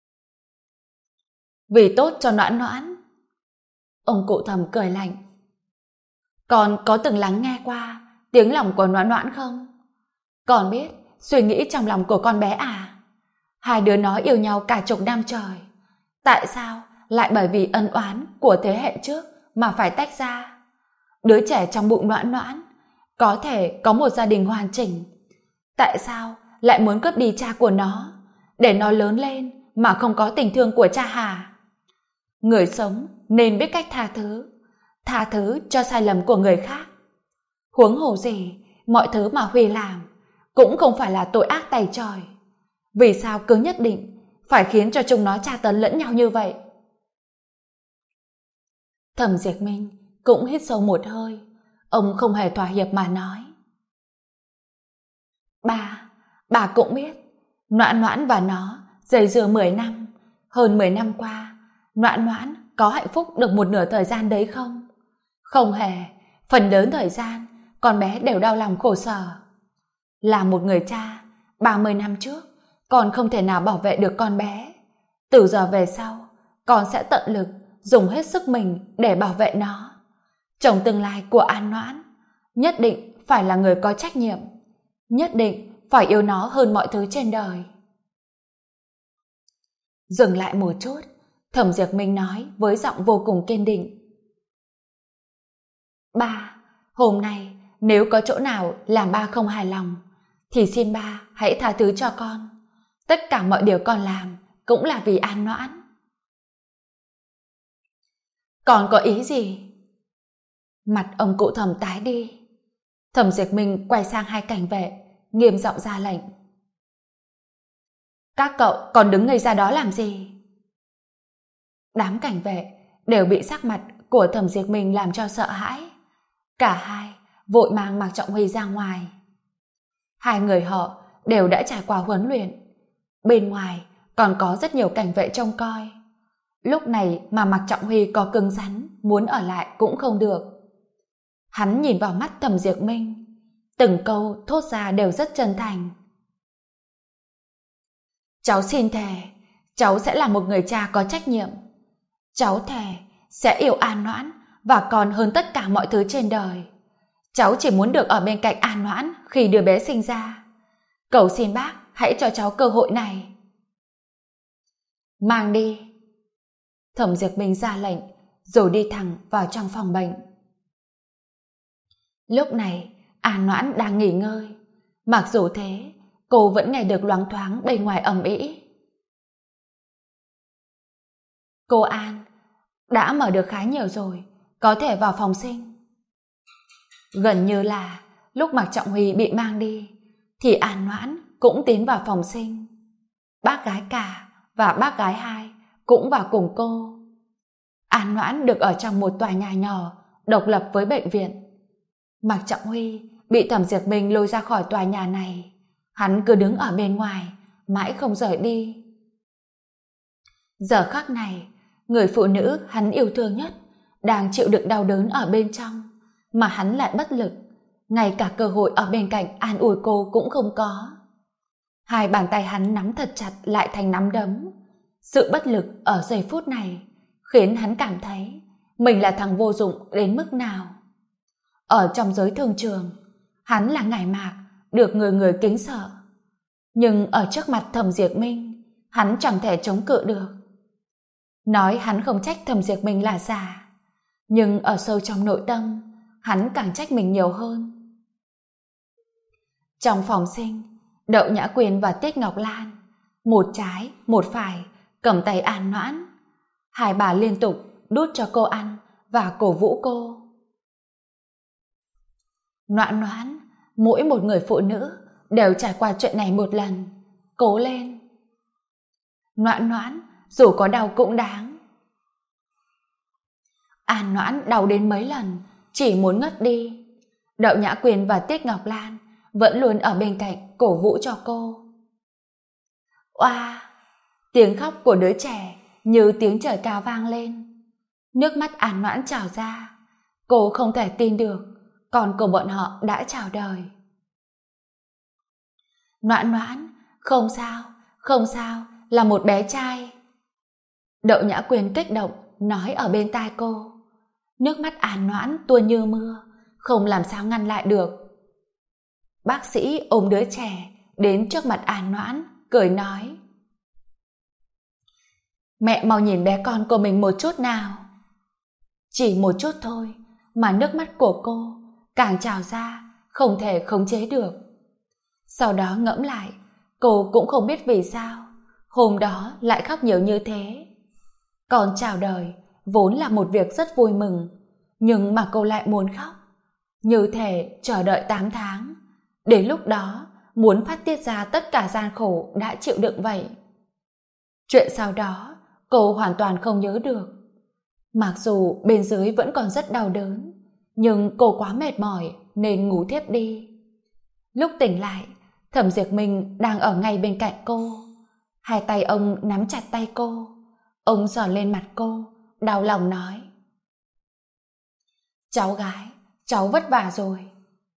Vì tốt cho Noãn Noãn? Ông cụ Thẩm cười lạnh. Con có từng lắng nghe qua tiếng lòng của Noãn Noãn không? Con biết suy nghĩ trong lòng của con bé à? Hai đứa nó yêu nhau cả chục năm trời. Tại sao lại bởi vì ân oán của thế hệ trước mà phải tách ra? Đứa trẻ trong bụng Noãn Noãn có thể có một gia đình hoàn chỉnh. Tại sao lại muốn cướp đi cha của nó, để nó lớn lên mà không có tình thương của cha hả? Người sống nên biết cách tha thứ cho sai lầm của người khác. Huống hồ gì, mọi thứ mà Huy làm cũng không phải là tội ác tày trời. Vì sao cứ nhất định phải khiến cho chúng nó tra tấn lẫn nhau như vậy? Thẩm Diệp Minh cũng hít sâu một hơi. Ông không hề thỏa hiệp mà nói. Bà cũng biết Noãn Noãn và nó dây dưa 10 năm. Hơn 10 năm qua, Noãn Noãn có hạnh phúc được một nửa thời gian đấy không? Không hề. Phần lớn thời gian con bé đều đau lòng khổ sở. Là một người cha, 30 năm trước con không thể nào bảo vệ được con bé. Từ giờ về sau, con sẽ tận lực dùng hết sức mình để bảo vệ nó. Chồng tương lai của An Noãn nhất định phải là người có trách nhiệm, nhất định phải yêu nó hơn mọi thứ trên đời. Dừng lại một chút, Thẩm Diệp Minh nói với giọng vô cùng kiên định. Ba, hôm nay nếu có chỗ nào làm ba không hài lòng, thì xin ba hãy tha thứ cho con. Tất cả mọi điều con làm cũng là vì An Noãn. Con có ý gì? Mặt ông cụ Thẩm tái đi. Thẩm Diệp Minh quay sang hai cảnh vệ, nghiêm giọng ra lệnh. Các cậu còn đứng ngây ra đó làm gì? Đám cảnh vệ đều bị sắc mặt của Thẩm Diệp Minh làm cho sợ hãi. Cả hai vội mang Mạc Trọng Huy ra ngoài. Hai người họ đều đã trải qua huấn luyện. Bên ngoài còn có rất nhiều cảnh vệ trông coi. Lúc này mà Mạc Trọng Huy có cứng rắn muốn ở lại cũng không được. Hắn nhìn vào mắt Thẩm Diệp Minh, từng câu thốt ra đều rất chân thành. Cháu xin thề, cháu sẽ là một người cha có trách nhiệm. Cháu thề sẽ yêu An Noãn và còn hơn tất cả mọi thứ trên đời. Cháu chỉ muốn được ở bên cạnh An Noãn khi đứa bé sinh ra. Cầu xin bác hãy cho cháu cơ hội này. Mang đi. Thẩm Diệp Minh ra lệnh rồi đi thẳng vào trong phòng bệnh. Lúc này An Noãn đang nghỉ ngơi. Mặc dù thế, cô vẫn nghe được loáng thoáng bên ngoài ầm ĩ. Cô An, đã mở được khá nhiều rồi, có thể vào phòng sinh. Gần như là lúc Mạc Trọng Huy bị mang đi, thì An Noãn cũng tiến vào phòng sinh. Bác gái cả và bác gái hai cũng vào cùng cô. An Noãn được ở trong một tòa nhà nhỏ độc lập với bệnh viện. Mạc Trọng Huy bị Thẩm Diệp Minh lôi ra khỏi tòa nhà này. Hắn cứ đứng ở bên ngoài mãi không rời đi. Giờ khắc này, người phụ nữ hắn yêu thương nhất đang chịu đựng đau đớn ở bên trong, mà hắn lại bất lực, ngay cả cơ hội ở bên cạnh an ủi cô cũng không có. Hai bàn tay hắn nắm thật chặt lại thành nắm đấm, Sự bất lực ở giây phút này khiến hắn cảm thấy mình là thằng vô dụng đến mức nào. Ở trong giới thương trường, hắn là ngải mạc, được người người kính sợ. Nhưng ở trước mặt Thẩm Diệp Minh, hắn chẳng thể chống cự được. Nói hắn không trách Thẩm Diệp Minh là giả, nhưng ở sâu trong nội tâm, hắn càng trách mình nhiều hơn. Trong phòng sinh, Đậu Nhã Quyên và Tiết Ngọc Lan, một trái, một phải, cầm tay An Noãn. Hai bà liên tục đút cho cô ăn và cổ vũ cô. Noãn Noãn, mỗi một người phụ nữ đều trải qua chuyện này một lần. Cố lên. Noãn Noãn, dù có đau cũng đáng. An Noãn đau đến mấy lần, chỉ muốn ngất đi. Đậu Nhã Quyên và Tiết Ngọc Lan vẫn luôn ở bên cạnh cổ vũ cho cô. Oa! Tiếng khóc của đứa trẻ như tiếng trời cao vang lên. Nước mắt An Noãn trào ra. Cô không thể tin được con của bọn họ đã chào đời. Noãn Noãn, không sao, là một bé trai. Đậu Nhã Quyên kích động nói ở bên tai cô. Nước mắt An Noãn tuôn như mưa, không làm sao ngăn lại được. Bác sĩ ôm đứa trẻ đến trước mặt An Noãn, cười nói: Mẹ mau nhìn bé con của mình một chút nào. Chỉ một chút thôi mà nước mắt của cô càng trào ra, không thể khống chế được. Sau đó ngẫm lại, cô cũng không biết vì sao hôm đó lại khóc nhiều như thế. Còn chào đời vốn là một việc rất vui mừng, nhưng mà cô lại muốn khóc, như thể chờ đợi 8 tháng, đến lúc đó muốn phát tiết ra tất cả gian khổ đã chịu đựng vậy. Chuyện sau đó cô hoàn toàn không nhớ được. Mặc dù bên dưới vẫn còn rất đau đớn, nhưng cô quá mệt mỏi nên ngủ thiếp đi. Lúc tỉnh lại, Thẩm Diệp Minh đang ở ngay bên cạnh cô. Hai tay ông nắm chặt tay cô. Ông giở lên mặt cô, đau lòng nói: Cháu gái, cháu vất vả rồi.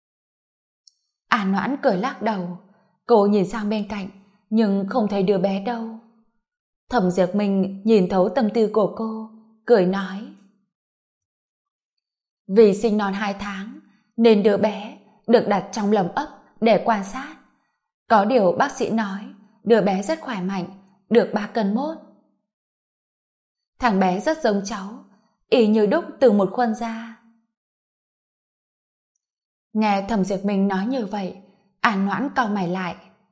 An Noãn cười lắc đầu. Cô nhìn sang bên cạnh, nhưng không thấy đứa bé đâu. Thẩm Diệp Minh nhìn thấu tâm tư của cô, cười nói: Vì sinh non 2 tháng, nên đứa bé được đặt trong lồng ấp để quan sát. Có điều bác sĩ nói đứa bé rất khỏe mạnh, được 3 cân mốt. Thằng bé rất giống cháu, y như đúc từ một khuôn ra. Nghe Thẩm Diệp Minh nói như vậy, An Noãn cau mày lại.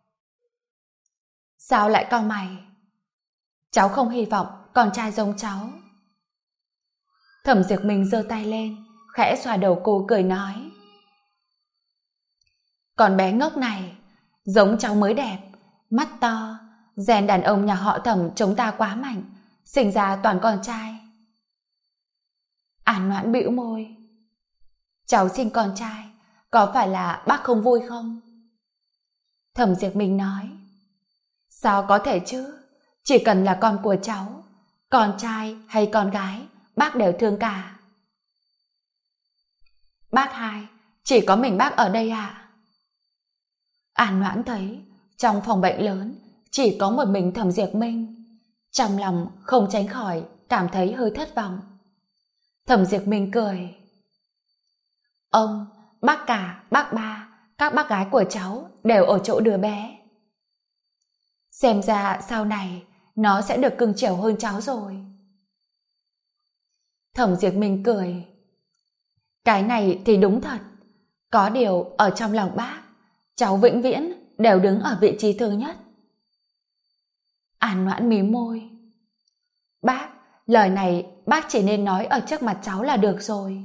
Sao lại cau mày? Cháu không hy vọng con trai giống cháu. Thẩm Diệp Minh giơ tay lên, khẽ xoa đầu cô cười nói: Con bé ngốc này, giống cháu mới đẹp, mắt to, gen đàn ông nhà họ Thẩm chúng ta quá mạnh, sinh ra toàn con trai. An Noãn bĩu môi. Cháu sinh con trai, có phải là bác không vui không? Thẩm Diệp Minh nói: Sao có thể chứ, chỉ cần là con của cháu, con trai hay con gái, bác đều thương cả. Bác hai, chỉ có mình bác ở đây à? An Noãn thấy trong phòng bệnh lớn chỉ có một mình Thẩm Diệp Minh, trong lòng không tránh khỏi cảm thấy hơi thất vọng. Thẩm Diệp Minh cười: Ông, bác cả, bác ba, các bác gái của cháu đều ở chỗ đứa bé. Xem ra sau này nó sẽ được cưng chiều hơn cháu rồi. Thẩm Diệp Minh cười: Cái này thì đúng thật. Có điều ở trong lòng bác, cháu vĩnh viễn đều đứng ở vị trí thứ nhất. An Noãn mím môi. Bác, lời này bác chỉ nên nói ở trước mặt cháu là được rồi.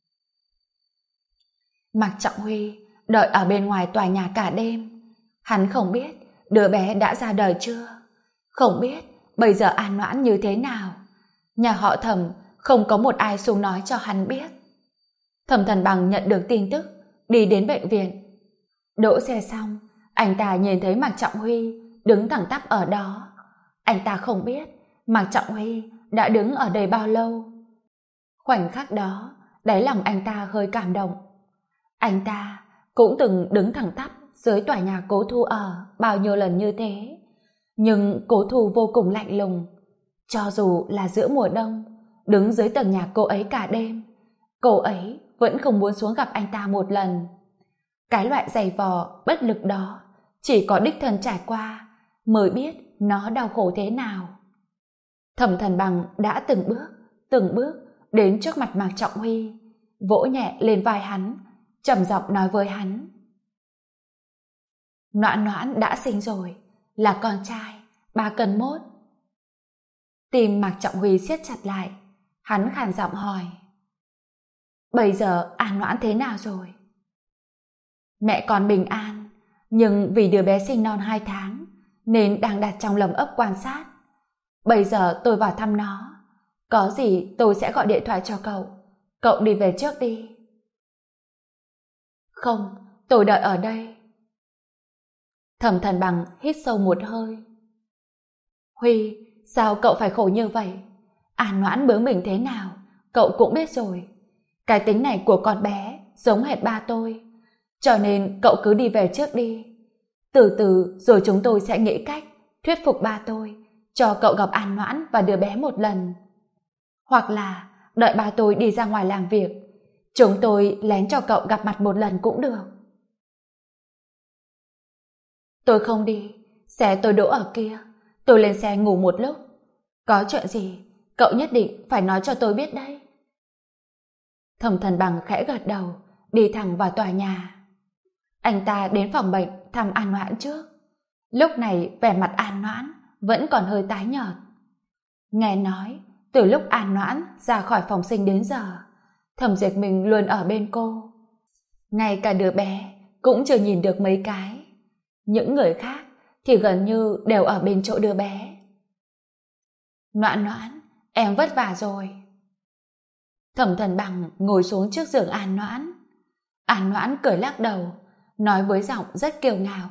Mạc Trọng Huy đợi ở bên ngoài tòa nhà cả đêm. Hắn không biết đứa bé đã ra đời chưa, không biết bây giờ An Noãn như thế nào. Nhà họ Thẩm không có một ai xuống nói cho hắn biết. Thẩm Thần Bằng nhận được tin tức, đi đến bệnh viện. Đỗ xe xong, anh ta nhìn thấy Mạc Trọng Huy đứng thẳng tắp ở đó. Anh ta không biết Mạc Trọng Huy đã đứng ở đây bao lâu. Khoảnh khắc đó, đáy lòng anh ta hơi cảm động. Anh ta cũng từng đứng thẳng tắp dưới tòa nhà Cố Thu ở bao nhiêu lần như thế, nhưng Cố Thu vô cùng lạnh lùng, Cho dù là giữa mùa đông, đứng dưới tầng nhà cô ấy cả đêm, cô ấy vẫn không muốn xuống gặp anh ta một lần. Cái loại giày vò bất lực đó chỉ có đích thân trải qua mới biết nó đau khổ thế nào. Thẩm Thần Bằng đã từng bước đến trước mặt Mạc Trọng Huy, vỗ nhẹ lên vai hắn, trầm giọng nói với hắn: Noãn Noãn đã sinh rồi, là con trai, 3 cân mốt. Tim Mạc Trọng Huy siết chặt lại, hắn khàn giọng hỏi: Bây giờ An Noãn thế nào rồi? Mẹ con bình an, nhưng vì đứa bé sinh non 2 tháng nên đang đặt trong lồng ấp quan sát. Bây giờ tôi vào thăm nó, có gì tôi sẽ gọi điện thoại cho cậu đi về trước đi. Không, tôi đợi ở đây. Thẩm Thần Bằng hít sâu một hơi. Huy, sao cậu phải khổ như vậy? An Noãn bướng bỉnh thế nào cậu cũng biết rồi. Cái tính này của con bé giống hệt ba tôi, cho nên cậu cứ đi về trước đi. Từ từ rồi chúng tôi sẽ nghĩ cách thuyết phục ba tôi cho cậu gặp An Noãn và đứa bé một lần. Hoặc là đợi ba tôi đi ra ngoài làm việc, chúng tôi lén cho cậu gặp mặt một lần cũng được. Tôi không đi, xe tôi đỗ ở kia, tôi lên xe ngủ một lúc. Có chuyện gì cậu nhất định phải nói cho tôi biết đấy. Thẩm Thần Bằng khẽ gật đầu, đi thẳng vào tòa nhà. Anh ta đến phòng bệnh thăm An Noãn trước. Lúc này vẻ mặt An Noãn vẫn còn hơi tái nhợt. Nghe nói từ lúc An Noãn ra khỏi phòng sinh đến giờ, Thẩm Diệt Minh luôn ở bên cô. Ngay cả đứa bé cũng chưa nhìn được mấy cái. Những người khác thì gần như đều ở bên chỗ đứa bé. Noãn Noãn, em vất vả rồi. Thẩm Thần Bằng ngồi xuống trước giường An Noãn. An Noãn cười lắc đầu, nói với giọng rất kiêu ngạo: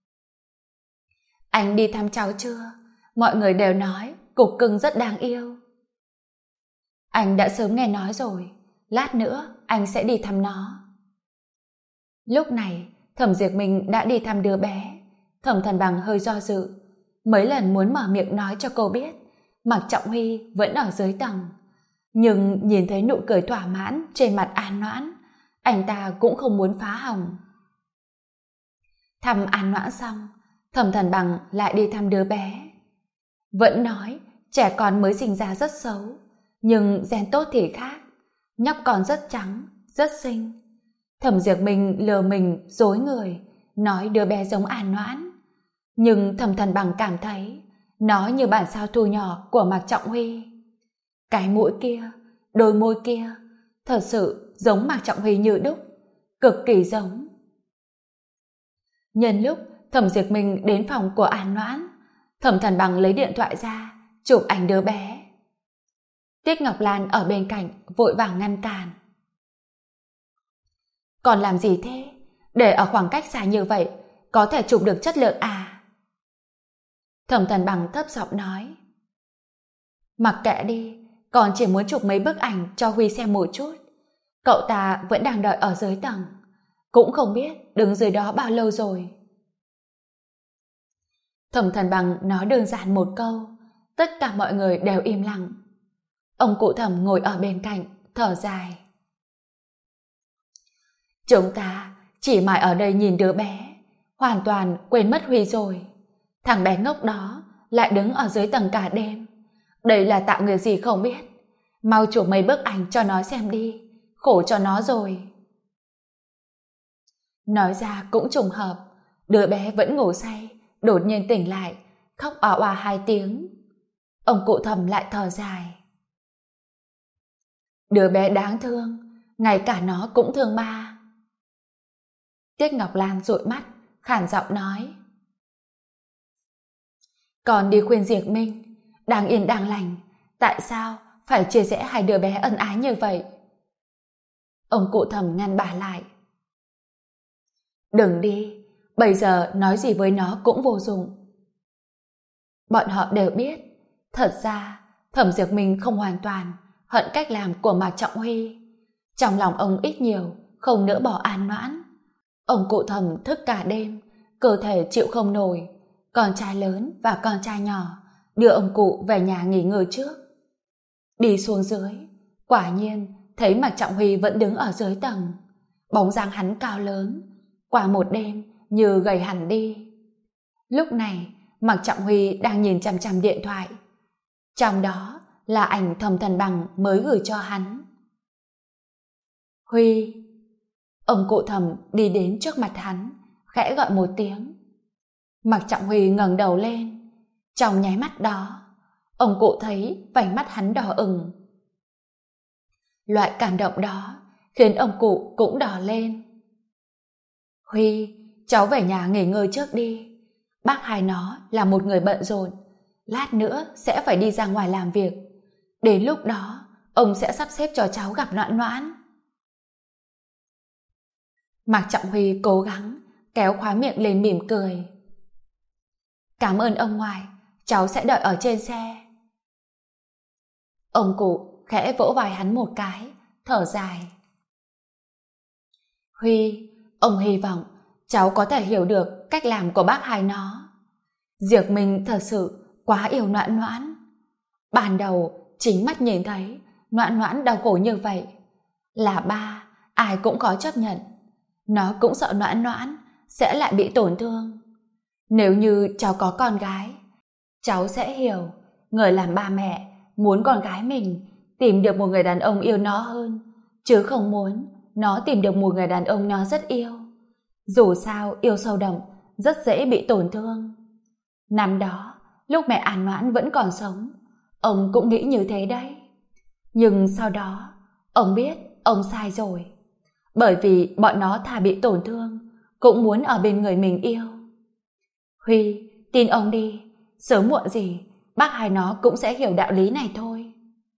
Anh đi thăm cháu chưa? Mọi người đều nói cục cưng rất đáng yêu. Anh đã sớm nghe nói rồi, lát nữa anh sẽ đi thăm nó. Lúc này Thẩm Diệt Minh đã đi thăm đứa bé. Thẩm Thần Bằng hơi do dự, mấy lần muốn mở miệng nói cho cô biết Mạc Trọng Huy vẫn ở dưới tầng, nhưng nhìn thấy nụ cười thỏa mãn trên mặt An Noãn, anh ta cũng không muốn phá hỏng. Thăm An Noãn xong, Thẩm Thần Bằng lại đi thăm đứa bé. Vẫn nói trẻ con mới sinh ra rất xấu, nhưng gen tốt thì khác. Nhóc con rất trắng, rất xinh. Thẩm Diệt Minh lừa mình dối người, nói đứa bé giống An Noãn. Nhưng Thẩm Thần Bằng cảm thấy nó như bản sao thu nhỏ của Mạc Trọng Huy. Cái mũi kia, đôi môi kia, thật sự giống Mạc Trọng Huy như đúc, cực kỳ giống. Nhân lúc Thẩm Diệt Minh đến phòng của An Noãn, Thẩm Thần Bằng lấy điện thoại ra, chụp ảnh đứa bé. Tiết Ngọc Lan ở bên cạnh vội vàng ngăn cản. Còn làm gì thế? Để ở khoảng cách xa như vậy, có thể chụp được chất lượng à? Thẩm Thần Bằng thấp giọng nói. Mặc kệ đi, còn chỉ muốn chụp mấy bức ảnh cho Huy xem một chút. Cậu ta vẫn đang đợi ở dưới tầng, cũng không biết đứng dưới đó bao lâu rồi. Thẩm Thần Bằng nói đơn giản một câu, tất cả mọi người đều im lặng. Ông cụ Thẩm ngồi ở bên cạnh, thở dài. Chúng ta chỉ mãi ở đây nhìn đứa bé, hoàn toàn quên mất Huy rồi. Thằng bé ngốc đó lại đứng ở dưới tầng cả đêm. Đây là tạo nghiệp gì không biết. Mau chụp mấy bức ảnh cho nó xem đi, khổ cho nó rồi. Nói ra cũng trùng hợp, đứa bé vẫn ngủ say, đột nhiên tỉnh lại, khóc òa òa 2 tiếng. Ông cụ Thẩm lại thở dài. Đứa bé đáng thương, ngay cả nó cũng thương ba. Tiết Ngọc Lan dụi mắt, khản giọng nói. Còn đi khuyên Diệp Minh, đang yên đang lành, tại sao phải chia rẽ 2 đứa bé ân ái như vậy? Ông cụ Thẩm ngăn bà lại. Đừng đi, bây giờ nói gì với nó cũng vô dụng. Bọn họ đều biết, thật ra Thẩm Diệp Minh không hoàn toàn hận cách làm của Mạc Trọng Huy. Trong lòng ông ít nhiều không nỡ bỏ An Noãn. Ông cụ Thẩm thức cả đêm, cơ thể chịu không nổi. Con trai lớn và con trai nhỏ đưa ông cụ về nhà nghỉ ngơi trước. Đi xuống dưới, quả nhiên thấy Mạc Trọng Huy vẫn đứng ở dưới tầng. Bóng dáng hắn cao lớn, qua một đêm như gầy hẳn đi. Lúc này, Mạc Trọng Huy đang nhìn chằm chằm điện thoại. Trong đó là ảnh Thẩm Thần Bằng mới gửi cho hắn. Huy. Ông cụ Thẩm đi đến trước mặt hắn, khẽ gọi một tiếng. Mạc Trọng Huy ngẩng đầu lên. Trong nháy mắt đó, ông cụ thấy vành mắt hắn đỏ ửng. Loại cảm động đó khiến ông cụ cũng đỏ lên. Huy, cháu về nhà nghỉ ngơi trước đi. Bác hai nó là một người bận rộn, lát nữa sẽ phải đi ra ngoài làm việc. Đến lúc đó, ông sẽ sắp xếp cho cháu gặp Noãn Noãn. Mạc Trọng Huy cố gắng kéo khóe miệng lên mỉm cười. Cảm ơn ông ngoại, cháu sẽ đợi ở trên xe. Ông cụ khẽ vỗ vai hắn một cái, thở dài. Huy, ông hy vọng cháu có thể hiểu được cách làm của bác hai nó. Diệp Minh thật sự quá yêu Noãn Noãn. Ban đầu chính mắt nhìn thấy Noãn Noãn đau khổ như vậy, là ba, ai cũng có chấp nhận. Nó cũng sợ Noãn Noãn sẽ lại bị tổn thương. Nếu như cháu có con gái, cháu sẽ hiểu người làm ba mẹ muốn con gái mình tìm được một người đàn ông yêu nó hơn, chứ không muốn nó tìm được một người đàn ông nó rất yêu. Dù sao yêu sâu đậm rất dễ bị tổn thương. Năm đó, lúc mẹ An Noãn vẫn còn sống, ông cũng nghĩ như thế đấy. Nhưng sau đó, ông biết ông sai rồi. Bởi vì bọn nó thà bị tổn thương, cũng muốn ở bên người mình yêu. Huy, tin ông đi, sớm muộn gì, bác hai nó cũng sẽ hiểu đạo lý này thôi.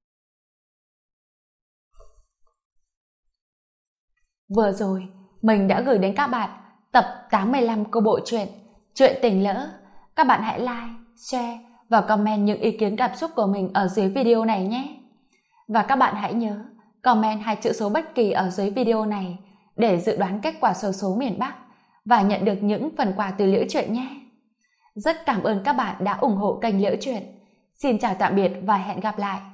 Vừa rồi, mình đã gửi đến các bạn tập 85 của bộ truyện Chuyện Tình Lỡ. Các bạn hãy like, share và comment những ý kiến cảm xúc của mình ở dưới video này nhé. Và các bạn hãy nhớ comment 2 chữ số bất kỳ ở dưới video này để dự đoán kết quả xổ số miền Bắc và nhận được những phần quà từ Liễu Chuyện nhé. Rất cảm ơn các bạn đã ủng hộ kênh Liễu Chuyện. Xin chào tạm biệt và hẹn gặp lại.